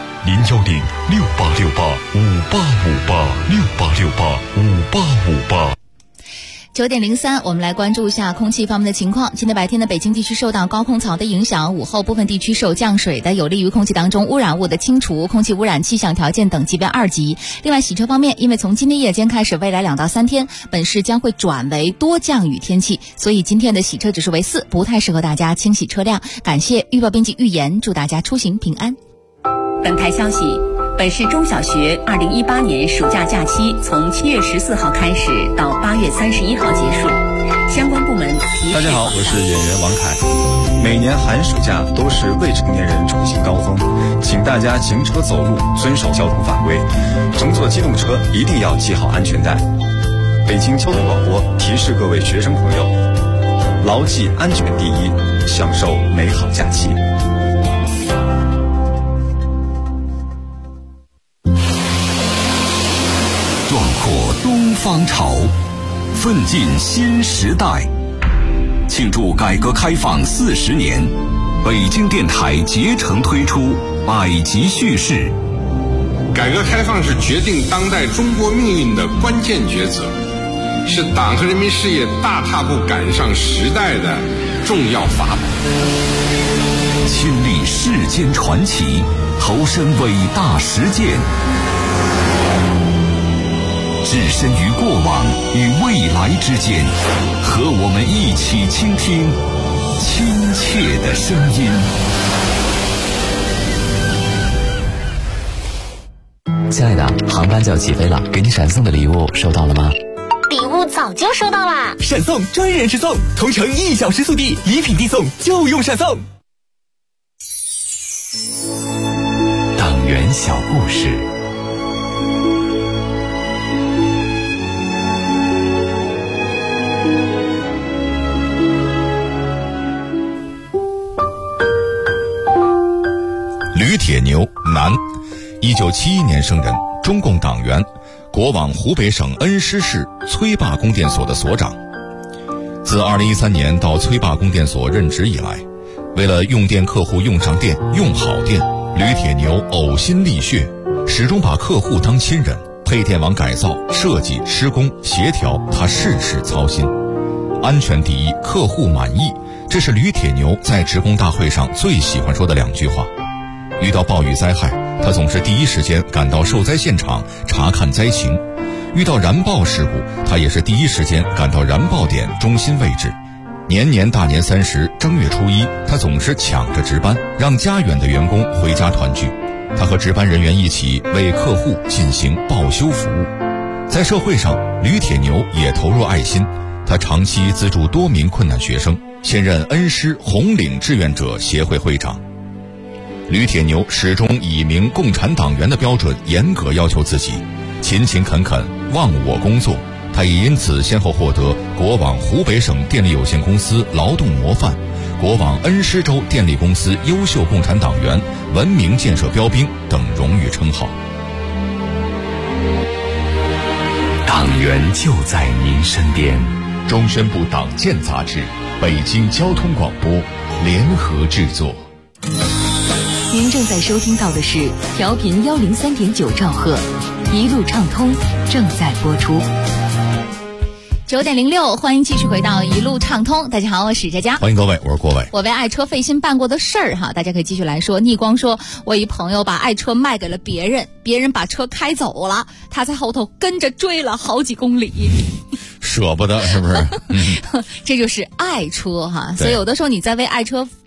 ，0106868585868685858。 9点03，我们来关注一下空气方面的情况。今天白天的北京地区受到高空槽的影响，午后部分地区受降水的，有利于空气当中污染物的清除，空气污染气象条件等级为2级。另外洗车方面，因为从今天夜间开始，未来2到3天，本市将会转为多降雨天气，所以今天的洗车指数为4，不太适合大家清洗车辆。感谢预报编辑预言，祝大家出行平安。 本台消息，本市中小学2018年暑假假期从7月14号开始到8月31号结束，相关部门大家好，我是演员王凯。每年寒暑假都是未成年人出行高峰，请大家行车走路遵守交通法规，乘坐机动车一定要系好安全带。北京交通广播提示各位学生朋友，牢记安全第一，享受美好假期。 壮阔东方潮，奋进新时代。庆祝改革开放40年，北京电台竭诚推出百集叙事。 改革开放是决定当代中国命运的关键抉择，是党和人民事业大踏步赶上时代的重要法宝。 亲历世间传奇，投身伟大实践，置身于过往与未来之间，和我们一起倾听亲切的声音。 亲爱的，航班就要起飞了，给你闪送的礼物收到了吗？ 礼物早就收到啦！ 闪送专人直送，同城1小时速递，礼品递送就用闪送。 党员小故事。 吕铁牛，男，1971年生人，中共党员，国网湖北省恩施市崔坝供电所的所长。自2013年到崔坝供电所任职以来，为了用电客户用上电、用好电，吕铁牛呕心沥血，始终把客户当亲人，配电网改造、设计、施工、协调，他事事操心。安全第一，客户满意，这是吕铁牛在职工大会上最喜欢说的2句话。遇到暴雨灾害，他总是第一时间赶到受灾现场查看灾情；遇到燃爆事故，他也是第一时间赶到燃爆点中心位置。年年大年30、正月初1，他总是抢着值班，让家远的员工回家团聚。他和值班人员一起为客户进行报修服务。在社会上，吕铁牛也投入爱心，他长期资助多名困难学生，现任恩施红领志愿者协会会长。吕铁牛始终以名共产党员的标准严格要求自己，勤勤恳恳，忘我工作。他也因此先后获得国网湖北省电力有限公司劳动模范、国网恩施州电力公司优秀共产党员、文明建设标兵等荣誉称号。 党员就在您身边。 中宣部党建杂志，北京交通广播联合制作。 您正在收听到的是调频103.9兆赫，一路畅通正在播出。 9点06，欢迎继续回到一路畅通。大家好，我是佳佳， 欢迎各位，我是郭伟。 我为爱车费心办过的事儿哈，大家可以继续来说。逆光说，我一朋友把爱车卖给了别人，别人把车开走了，他在后头跟着追了好几公里。 舍不得是不是？ 这就是爱车哈，所以有的时候你在为爱车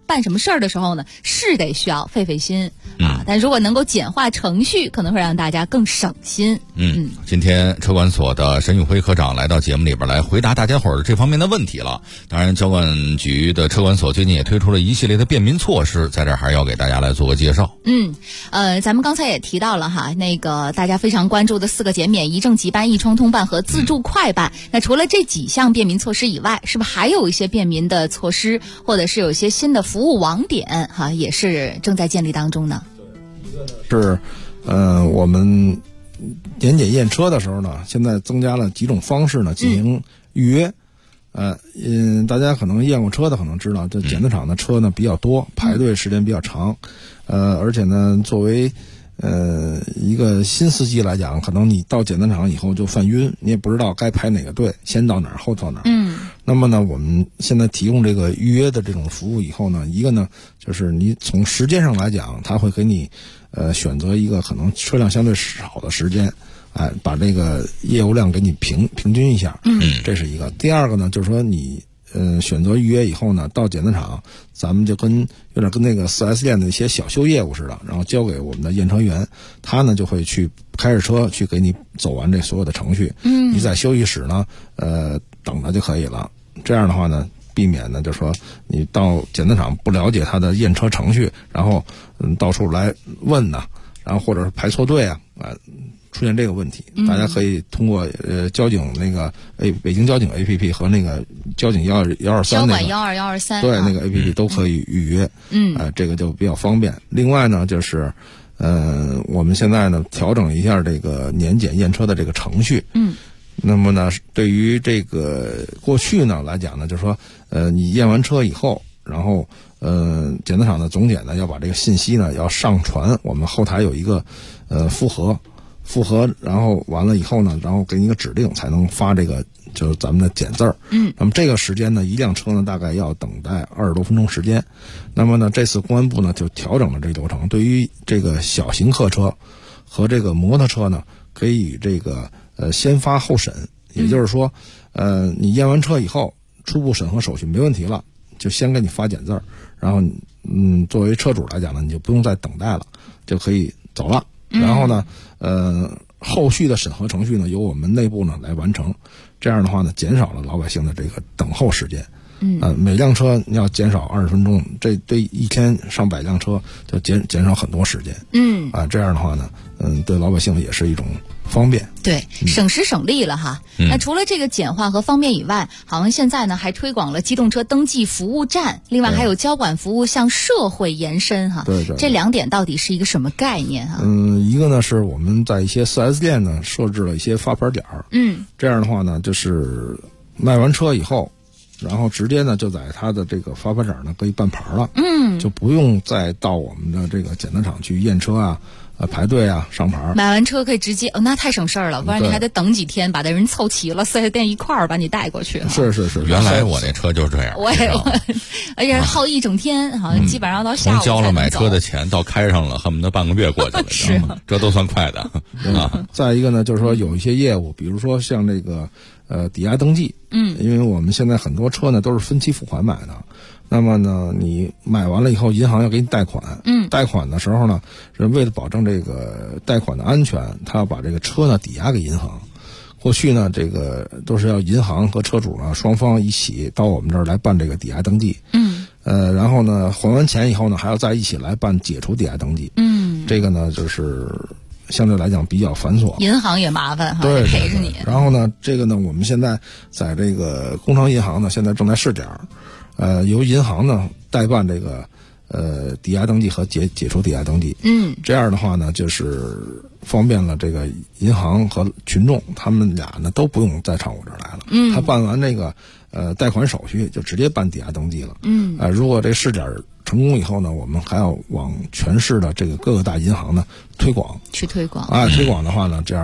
办什么事儿的时候呢，是得需要费心啊。但如果能够简化程序，可能会让大家更省心。 今天车管所的沈宇辉科长来到节目里边来回答大家伙儿这方面的问题了。当然，交管局的车管所最近也推出了一系列的便民措施，在这儿还要给大家来做个介绍。 咱们刚才也提到了哈，那个大家非常关注的4个减免、一证即办、一窗通办和自助快办。那除了这几项便民措施以外，是不是还有一些便民的措施，或者是有一些新的服务网点哈，也是正在建立当中呢？ 是，我们年检验车的时候呢，现在增加了几种方式呢进行预约。大家可能验过车的可能知道，这检测场的车呢比较多，排队时间比较长，而且呢，作为一个新司机来讲，可能你到检测场以后就犯晕，你也不知道该排哪个队，先到哪儿后到哪儿。那么呢，我们现在提供这个预约的这种服务以后呢，一个呢就是你从时间上来讲，他会给你选择一个可能车辆相对少的时间。把这个业务量给你平均一下，这是一个。第二个呢，就是说你选择预约以后呢，到检测场，咱们就有点跟那个 4S 店的一些小修业务似的，然后交给我们的验车员，他呢就会去开着车去给你走完这所有的程序。你在休息室呢，等着就可以了。这样的话呢，避免呢，就是说你到检测场不了解他的验车程序，然后到处来问呢，然后或者是排错队啊。出现这个问题，大家可以通过交警那个北京交警 APP 和那个交警12123 交管12123 对那个 APP 都可以预约，这个就比较方便。另外呢，就是我们现在呢调整一下这个年检验车的这个程序，那么呢，对于这个过去呢来讲呢，就是说你验完车以后，然后检测场的总检呢要把这个信息呢要上传，我们后台有一个复核，然后完了以后呢，然后给你一个指令才能发这个就是咱们的检字儿。那么这个时间呢，一辆车呢大概要等待20多分钟时间。那么呢，这次公安部呢就调整了这个流程，对于这个小型客车和这个摩托车呢，可以这个先发后审，也就是说，你验完车以后，初步审核手续没问题了，就先给你发检字儿，然后作为车主来讲呢，你就不用再等待了，就可以走了。然后呢，后续的审核程序呢，由我们内部呢来完成。这样的话呢，减少了老百姓的这个等候时间。每辆车你要减少20分钟，这对一天上百辆车就减少很多时间。这样的话呢，对老百姓也是一种方便。 对，省时省力了哈。那除了这个简化和方便以外，好像现在呢还推广了机动车登记服务站，另外还有交管服务向社会延伸哈。 对， 这2点到底是一个什么概念哈？ 一个呢是我们在一些 4S 店呢设置了一些发牌点儿。这样的话呢，就是卖完车以后，然后直接呢就在他的这个发牌点呢可以办牌了。就不用再到我们的这个检测场去验车啊。排队啊，上牌。 买完车可以直接那太省事儿了，不然你还得等几天，把那人凑齐了，4S店一块儿把你带过去。 是， 原来我那车就是这样， 而且耗一整天，好像基本上到下午从交了买车的钱到开上了，恨不得半个月过去了， 是这都算快的啊。 再一个呢，就是说有一些业务，比如说像这个抵押登记，因为我们现在很多车呢都是分期付款买的。那么呢，你买完了以后，银行要给你贷款。贷款的时候呢，是为了保证这个贷款的安全，他要把这个车呢抵押给银行。过去呢，这个都是要银行和车主呢双方一起到我们这儿来办这个抵押登记。然后呢，还完钱以后呢，还要再一起来办解除抵押登记。这个呢，就是相对来讲比较繁琐， 银行也麻烦哈， 对， 陪着你。 然后呢，这个呢，我们现在在这个工商银行呢，现在正在试点。由银行呢代办这个抵押登记和解除抵押登记。这样的话呢，就是方便了这个银行和群众，他们俩呢都不用再上我这儿来了。他办完这个贷款手续就直接办抵押登记了。如果这试点成功以后呢，我们还要往全市的这个各个大银行呢推广。 去推广。 推广的话呢，这样呢，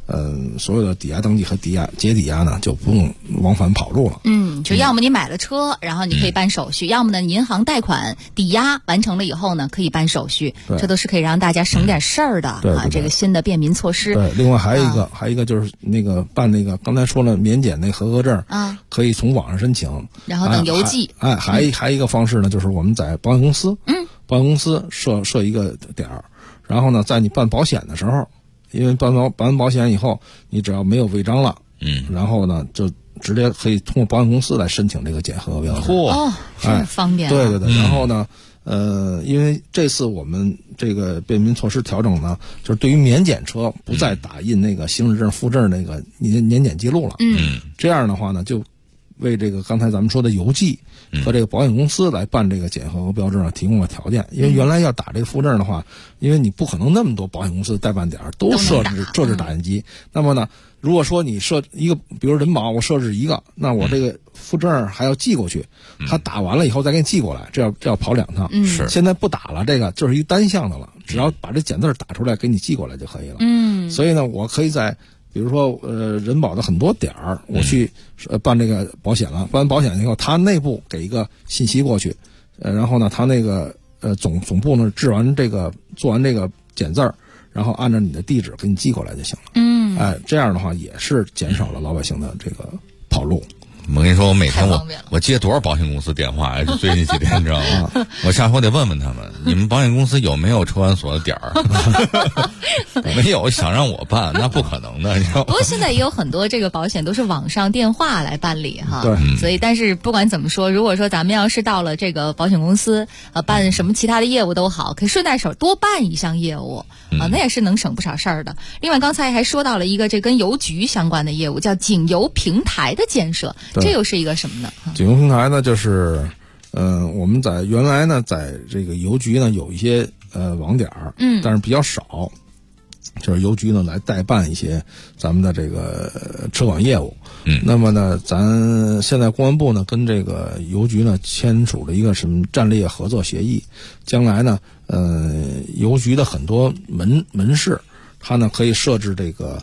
所有的抵押登记和结抵押呢就不用往返跑路了。 就要么你买了车，然后你可以办手续，要么呢银行贷款抵押完成了以后呢可以办手续，这都是可以让大家省点事儿的这个新的便民措施。 对，另外还有一个就是那个办那个刚才说了免检那合格证，可以从网上申请， 然后等邮寄。 还一个方式呢，就是我们在保险公司，保险公司设一个点儿，然后呢在你办保险的时候，因为办完保险以后，你只要没有违章了，然后呢就直接可以通过保险公司来申请这个检合格标志。 这方便。 对，然后呢，因为这次我们这个便民措施调整呢，就是对于免检车不再打印那个行驶证附证那个年检记录了。这样的话呢，就为这个刚才咱们说的邮寄和这个保险公司来办这个检合格标志呢提供了条件。因为原来要打这个附证的话，因为你不可能那么多保险公司代办点都设置打印机，那么呢，如果说你设一个，比如人保我设置一个，那我这个附证还要寄过去，他打完了以后再给你寄过来，这要跑2趟。现在不打了，这个就是一单向的了，只要把这检字打出来给你寄过来就可以了。所以呢，我可以在比如说人保的很多点儿，我去办这个保险了，办完保险以后，他内部给一个信息过去，然后呢，他那个总部呢做完这个检字儿，然后按照你的地址给你寄过来就行了。这样的话也是减少了老百姓的这个跑路。 我跟你说，我每天我接多少保险公司电话呀？就最近几天，你知道吗？我下回我得问问他们，你们保险公司有没有车管所的点儿？没有，想让我办，那不可能的，你知道吗？ 不过现在也有很多这个保险都是网上电话来办理哈。 对。 所以，但是不管怎么说，如果说咱们要是到了这个保险公司办什么其他的业务都好，可以顺带手多办一项业务那也是能省不少事儿的。另外，刚才还说到了一个这跟邮局相关的业务，叫警邮平台的建设。这又是一个什么呢？ 警邮平台呢，就是我们原来呢，在这个邮局呢有一些网点儿，但是比较少，就是邮局呢来代办一些咱们的这个车管业务。那么呢，咱现在公安部呢跟这个邮局呢签署了一个什么战略合作协议，将来呢，邮局的很多门市，它呢可以设置这个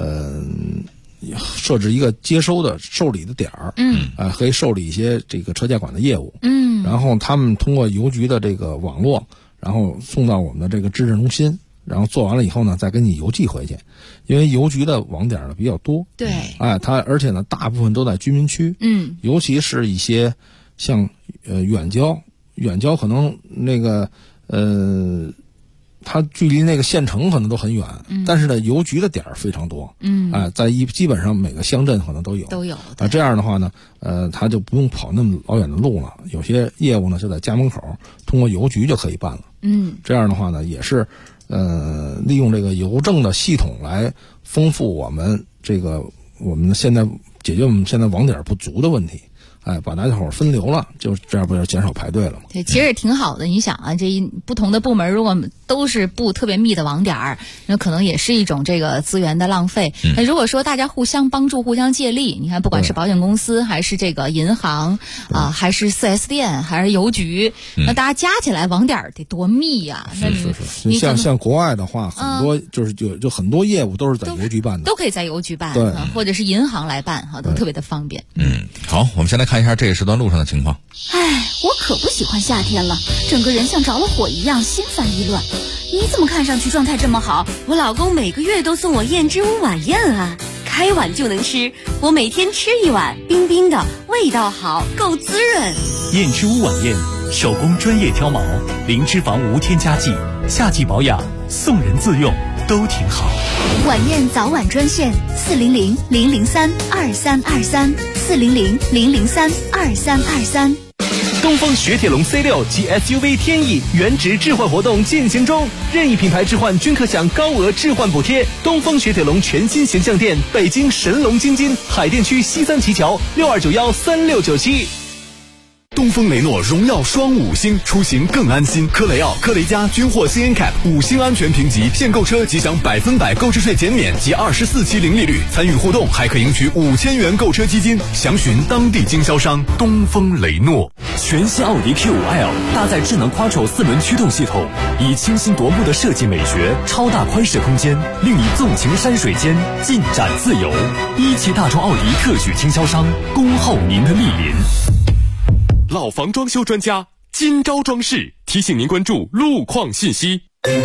设置一个接收的受理的点儿，可以受理一些这个车驾管的业务，然后他们通过邮局的这个网络，然后送到我们的这个质证中心，然后做完了以后呢，再给你邮寄回去。因为邮局的网点呢比较多， 对， 而且呢大部分都在居民区，尤其是一些像远郊可能那个它距离那个县城可能都很远，但是呢，邮局的点儿非常多，在基本上每个乡镇可能都有。这样的话呢，他就不用跑那么老远的路了，有些业务呢就在家门口，通过邮局就可以办了。这样的话呢，也是利用这个邮政的系统来丰富我们现在解决我们现在网点不足的问题。把大家伙分流了，就这样不就减少排队了吗？ 对，其实也挺好的。你想啊，这不同的部门如果都是布特别密的网点儿，那可能也是一种这个资源的浪费。那如果说大家互相帮助、互相借力，你看，不管是保险公司还是这个银行还是 4S 店还是邮局，那大家加起来网点儿得多密呀！ 你像国外的话，很多就很多业务都是在邮局办的， 都可以在邮局办，或者是银行来办都特别的方便。 好，我们先来看一下这个时段路上的情况。 我可不喜欢夏天了，整个人像着了火一样，心烦意乱。你怎么看上去状态这么好？ 我老公每个月都送我燕之屋晚宴啊，开碗就能吃，我每天吃一碗，冰冰的，味道好，够滋润。 燕之屋晚宴，手工专业挑毛，零脂肪无添加剂，夏季保养，送人自用都挺好。 晚宴早晚专线400-003-2323，400-003-2323。 东风雪铁龙 C6 及 SUV 天翼原值置换活动进行中，任意品牌置换均可享高额置换补贴。东风雪铁龙全新形象店，北京神龙京津，海淀区西三旗桥，62913697。 东风雷诺荣耀双5星，出行更安心。科雷傲、科雷嘉均获 CNCAP 5星安全评级，现购车即享100%购置税减免及24期零利率，参与互动还可赢取5000元购车基金。详询当地经销商。东风雷诺。 全新奥迪 Q5L 搭载智能 Quattro 4轮驱动系统，以清新夺目的设计美学、超大宽适空间，令你纵情山水间，尽展自由。一汽大众奥迪特许经销商，恭候您的莅临。老房装修专家金招装饰提醒您关注路况信息。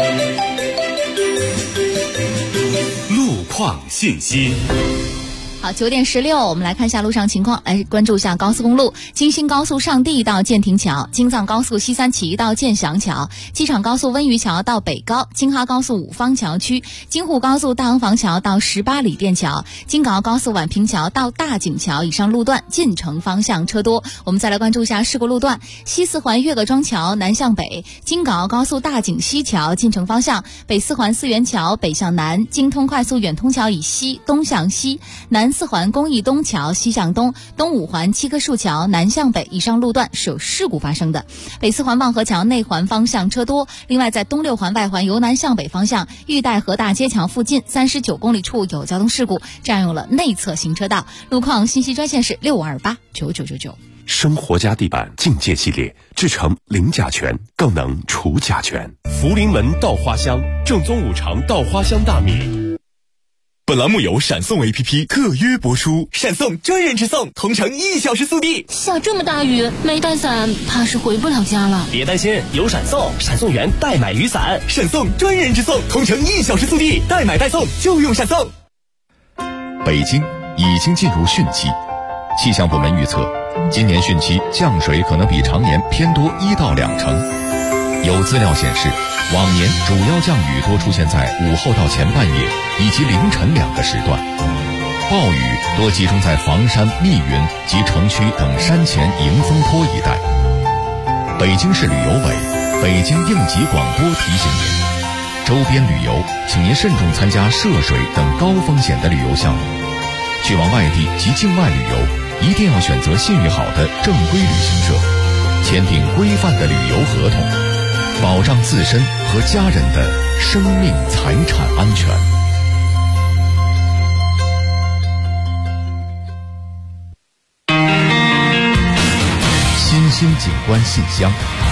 路况信息。 好，9点16，我们来看一下路上情况，来关注一下高速公路：京新高速上地到建亭桥，京藏高速西三旗到建祥桥，机场高速温榆桥到北高，京哈高速五方桥区，京沪高速大横房桥到18里店桥，京港澳高速宛平桥到大井桥以上路段进城方向车多。我们再来关注一下事故路段：西四环岳各庄桥南向北，京港澳高速大井西桥进城方向，北四环四元桥北向南，京通快速远通桥以西东向西，南四环公益东桥西向东，东五环七棵树桥南向北以上路段是有事故发生的。北四环望河桥内环方向车多。另外在东六环外环由南向北方向玉带河大街桥附近39公里处有交通事故，占用了内侧行车道。路况信息专线是65289999。 生活家地板境界系列，制成零甲醛，更能除甲醛。 福临门稻花香，正宗五常稻花香大米。本栏目由闪送 APP 特约播出，闪送专人直送，同城1小时速递。 下这么大雨，没带伞，怕是回不了家了。 别担心，有闪送，闪送员代买雨伞，闪送专人直送，同城1小时速递，代买代送就用闪送。 北京已经进入汛期，气象部门预测，今年汛期降水可能比常年偏多1到2成。有资料显示，往年主要降雨多出现在午后到前半夜以及凌晨2个时段，暴雨多集中在房山、密云及城区等山前迎风坡一带。北京市旅游委、北京应急广播提醒您，周边旅游请您慎重参加涉水等高风险的旅游项目。去往外地及境外旅游，一定要选择信誉好的正规旅行社，签订规范的旅游合同，保障自身和家人的生命财产安全。新兴景观信箱。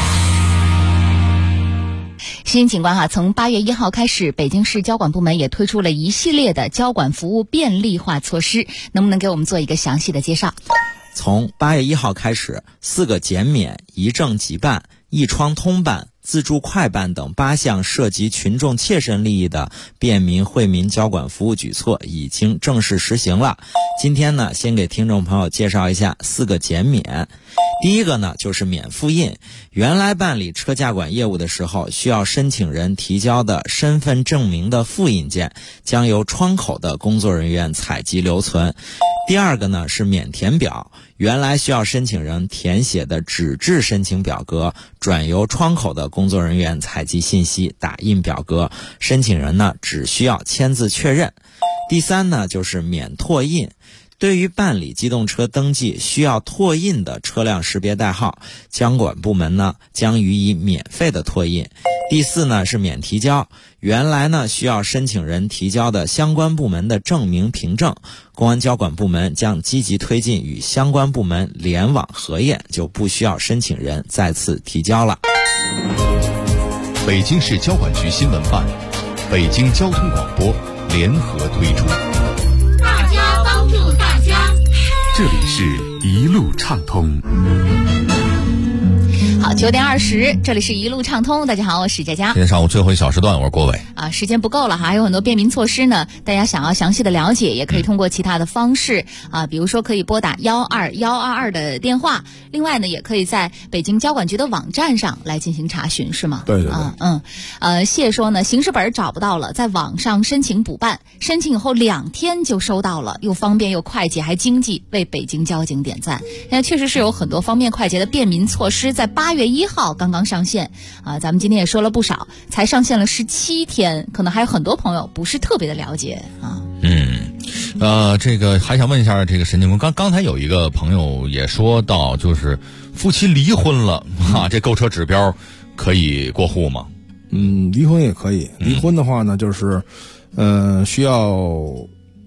新景观从8月1号开始，北京市交管部门也推出了一系列的交管服务便利化措施，能不能给我们做一个详细的介绍？ 从8月1号开始，4个减免、一证即办、一窗通办、自助快办等8项涉及群众切身利益的便民惠民交管服务举措已经正式实行了。今天呢，先给听众朋友介绍一下4个减免。第一个呢，就是免复印。原来办理车驾管业务的时候，需要申请人提交的身份证明的复印件，将由窗口的工作人员采集留存。第二个呢，是免填表。原来需要申请人填写的纸质申请表格，转由窗口的工作人员采集信息，打印表格，申请人呢只需要签字确认。第三呢，就是免拓印。对于办理机动车登记需要拓印的车辆识别代号，交管部门呢将予以免费的拓印。第四呢，是免提交。原来呢需要申请人提交的相关部门的证明凭证，公安交管部门将积极推进与相关部门联网核验，就不需要申请人再次提交了。 北京市交管局新闻办、北京交通广播联合推出。 大家帮助大家， 这里是一路畅通。 好，9点20，这里是一路畅通。大家好，我是佳佳。 今天上午最后一小时段，我是郭伟。 时间不够了，还有很多便民措施呢。大家想要详细的了解，也可以通过其他的方式比如说可以拨打12122的电话。另外呢，也可以在北京交管局的网站上来进行查询，是吗？ 对对对。 谢说呢，行驶本找不到了，在网上申请补办，申请以后2天就收到了，又方便又快捷还经济，为北京交警点赞。那确实是有很多方便快捷的便民措施，在8月1号刚刚上线咱们今天也说了不少，才上线了17天，可能还有很多朋友不是特别的了解这个还想问一下这个沈警官，刚才有一个朋友也说到，就是夫妻离婚了这购车指标可以过户吗？ 离婚也可以。离婚的话呢，就是需要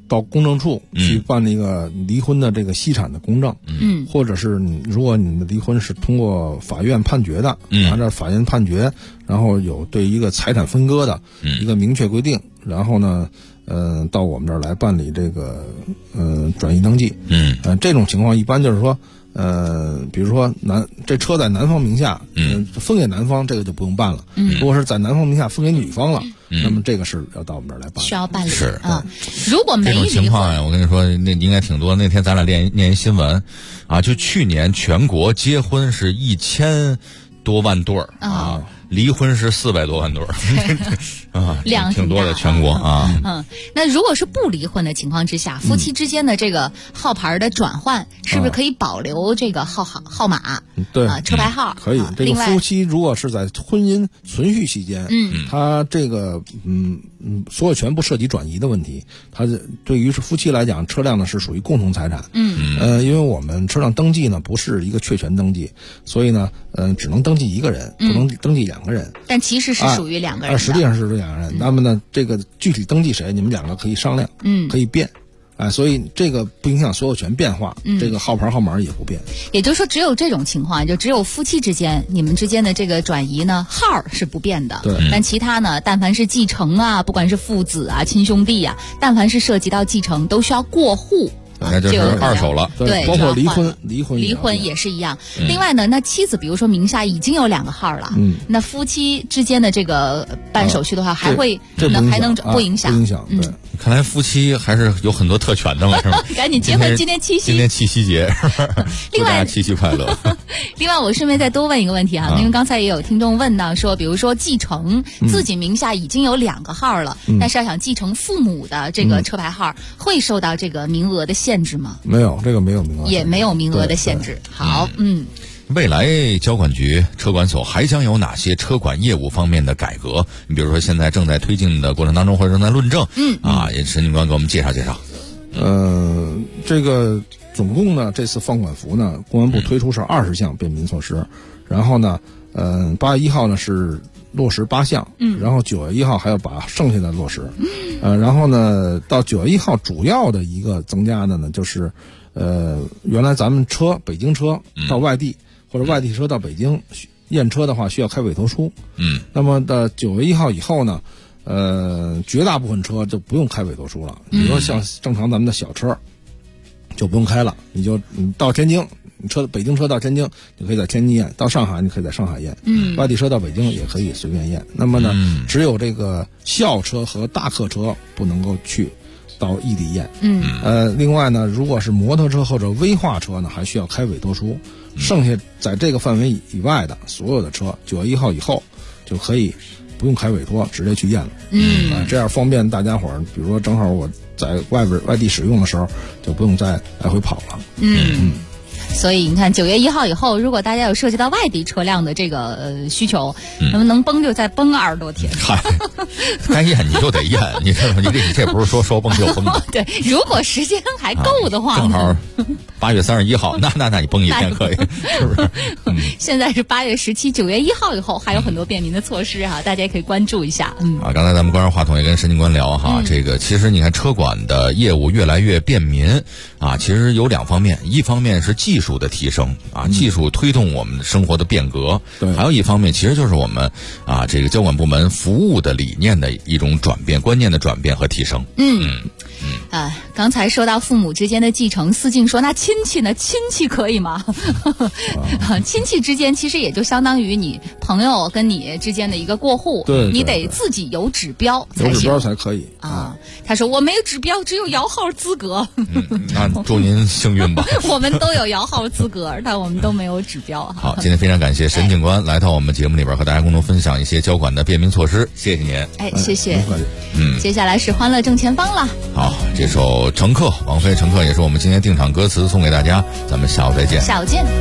到公证处去办那个离婚的这个析产的公证，或者是如果你的离婚是通过法院判决的，按照法院判决，然后有对一个财产分割的一个明确规定，然后呢，到我们这儿来办理这个转移登记，这种情况一般就是说。比如说这车在男方名下，分给男方，这个就不用办了。如果是在男方名下分给女方了，那么这个是要到我们这儿来办， 需要办理。 是啊，如果没这种情况呀，我跟你说，那应该挺多。那天咱俩念一新闻，啊，就去年全国结婚是1000多万对儿啊。离婚是400多万对儿啊， 量挺多的，全国啊。 那如果是不离婚的情况之下，夫妻之间的这个号牌的转换，是不是可以保留这个号码？ 对， 车牌号可以。这个夫妻如果是在婚姻存续期间，他这个所有权不涉及转移的问题。他对于是夫妻来讲，车辆呢是属于共同财产。因为我们车辆登记呢不是一个确权登记，所以呢，只能登记一个人，不能登记2个人。 但其实是属于2个人的。 实际上是2个人。那么呢，这个具体登记谁，你们2个可以商量，可以变。所以这个不影响所有权变化，这个号牌号码也不变。 也就是说，只有这种情况，就只有夫妻之间，你们之间的这个转移呢，号是不变的。 对。 但其他呢，但凡是继承啊，不管是父子啊、亲兄弟啊，但凡是涉及到继承，都需要过户。 那就是二手了， 对， 包括离婚也是一样。另外呢，那妻子比如说名下已经有2个号了，那夫妻之间的这个办手续的话，还会还能不影响？ 不影响，对。 看来夫妻还是有很多特权的嘛，是吧？ 赶紧结婚，今天七夕节，祝大家七夕快乐。 另外，我顺便再多问一个问题啊，因为刚才也有听众问到说，比如说继承自己名下已经有2个号了，但是要想继承父母的这个车牌号，会受到这个名额的限制吗？ 没有，这个没有名额， 也没有名额的限制。好， 未来交管局车管所还将有哪些车管业务方面的改革？你比如说现在正在推进的过程当中，或者正在论证，也陈警官给我们介绍介绍。 这个总共呢，这次放管服呢，公安部推出是20项便民措施，然后呢，8月1号呢是落实8项，然后9月1号还要把剩下的落实，然后呢，到9月1号主要的一个增加的呢，就是原来咱们北京车到外地。或者外地车到北京验车的话，需要开委托书。那么到9月1号以后呢，绝大部分车就不用开委托书了。比如说像正常咱们的小车，就不用开了，你到天津，北京车到天津，你可以在天津验；到上海，你可以在上海验。外地车到北京也可以随便验。那么呢，只有这个校车和大客车不能够去到异地验。另外呢，如果是摩托车或者危化车呢，还需要开委托书。剩下在这个范围以外的所有的车，9月1号以后就可以不用开委托，直接去验了。这样方便大家伙儿。比如说正好我在外地使用的时候，就不用再来回跑了。 所以你看，9月1号以后，如果大家有涉及到外地车辆的这个需求，那么能崩就再崩20多天。 嗨，该验你就得验，你这不是说崩就崩的。 对，如果时间还够的话， 正好8月31号，那你崩1天可以，是不是？ 现在是8月17， 9月1号以后还有很多便民的措施哈，大家也可以关注一下。 刚才咱们关上话筒也跟申警官聊哈，这个其实你看车管的业务越来越便民啊，其实有2方面，一方面是技术的提升啊，技术推动我们生活的变革，还有一方面其实就是我们这个交管部门服务的理念的一种转变，观念的转变和提升。 刚才说到父母之间的继承，思静说那亲戚呢？亲戚可以吗？亲戚之间其实也就相当于你朋友跟你之间的一个过户，你得自己有指标才行， 有指标才可以啊。他说我没有指标，只有摇号资格。 那祝您幸运吧。 我们都有摇号资格，但我们都没有指标。 好，今天非常感谢沈警官来到我们节目里边和大家共同分享一些交管的便民措施，谢谢您。 谢谢。接下来是欢乐正前方了。 好，这首《乘客》，王菲《乘客》也是我们今天定场歌词，送给大家。咱们下午再见。 下午见。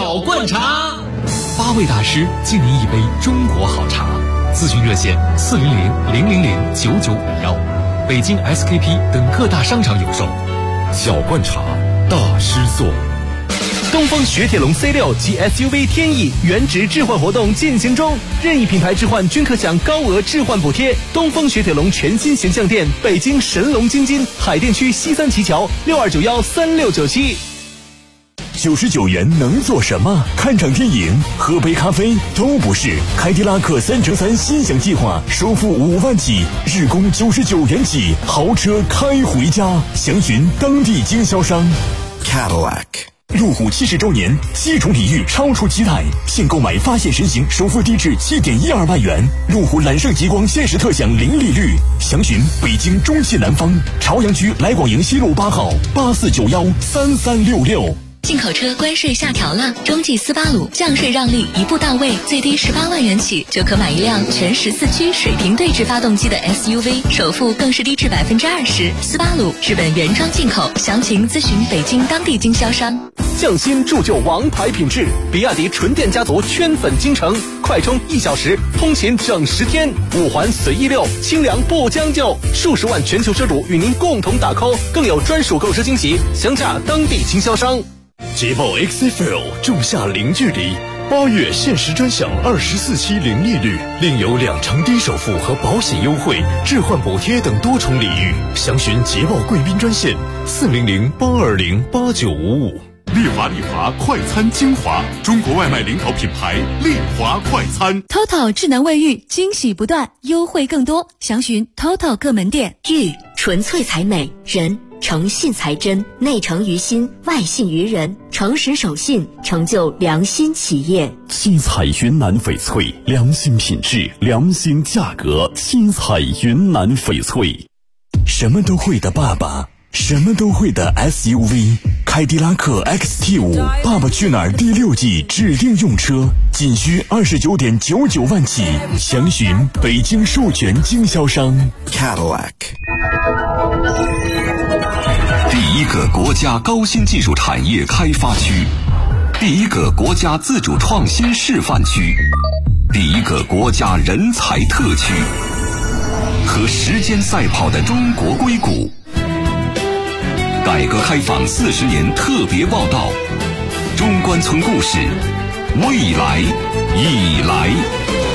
小罐茶。 8位大师敬您一杯中国好茶。咨询热线400-000-9951，北京 SKP 等各大商场有售。 小罐茶，大师做。 东风雪铁龙 C6 及 SUV 天翼原值置换活动进行中，任意品牌置换均可享高额置换补贴。东风雪铁龙全新形象店，北京神龙京津海淀区西三旗桥62913697。 99元能做什么？看场电影、喝杯咖啡都不是。凯迪拉克3乘3心享计划，首付5万起，日供99元起，豪车开回家。详询当地经销商。Cadillac。路虎70周年，7重礼遇超出期待，现购买发现神行，首付低至7.12万元。路虎揽胜极光限时特享零利率，详询北京中西南方朝阳区来广营西路8号84913366。 进口车关税下调了，中继斯巴鲁降税让利一步到位，最低18万元起就可买一辆全14驱水平对置发动机的 SUV， 首付更是低至20%。斯巴鲁日本原装进口，详情咨询北京当地经销商。 匠心铸就王牌品质，比亚迪纯电家族圈粉京城，快充1小时，通勤整10天，5环随意溜，清凉不将就，数十万全球车主与您共同打 call， 更有专属购车惊喜，详洽当地经销商。 捷豹 XFL 仲夏零距离，8月限时专享24期零利率，另有2成低首付和保险优惠、置换补贴等多重礼遇。详询捷豹贵宾专线400-820-8955。 丽华快餐精华，中国外卖领导品牌丽华快餐。 TOTO 智能卫浴惊喜不断，优惠更多，详询 TOTO 各门店。 玉纯粹才美，人诚信才真，内诚于心，外信于人，诚实守信，成就良心企业。 七彩云南翡翠，良心品质，良心价格。七彩云南翡翠。什么都会的爸爸，什么都会的 SUV， 凯迪拉克 XT5 爸爸去哪儿第6季指定用车，仅需29.99万起，详询北京授权经销商。 Cadillac。 第一个国家高新技术产业开发区，第一个国家自主创新示范区，第一个国家人才特区，和时间赛跑的中国硅谷。改革开放40年特别报道，中关村故事，未来已来。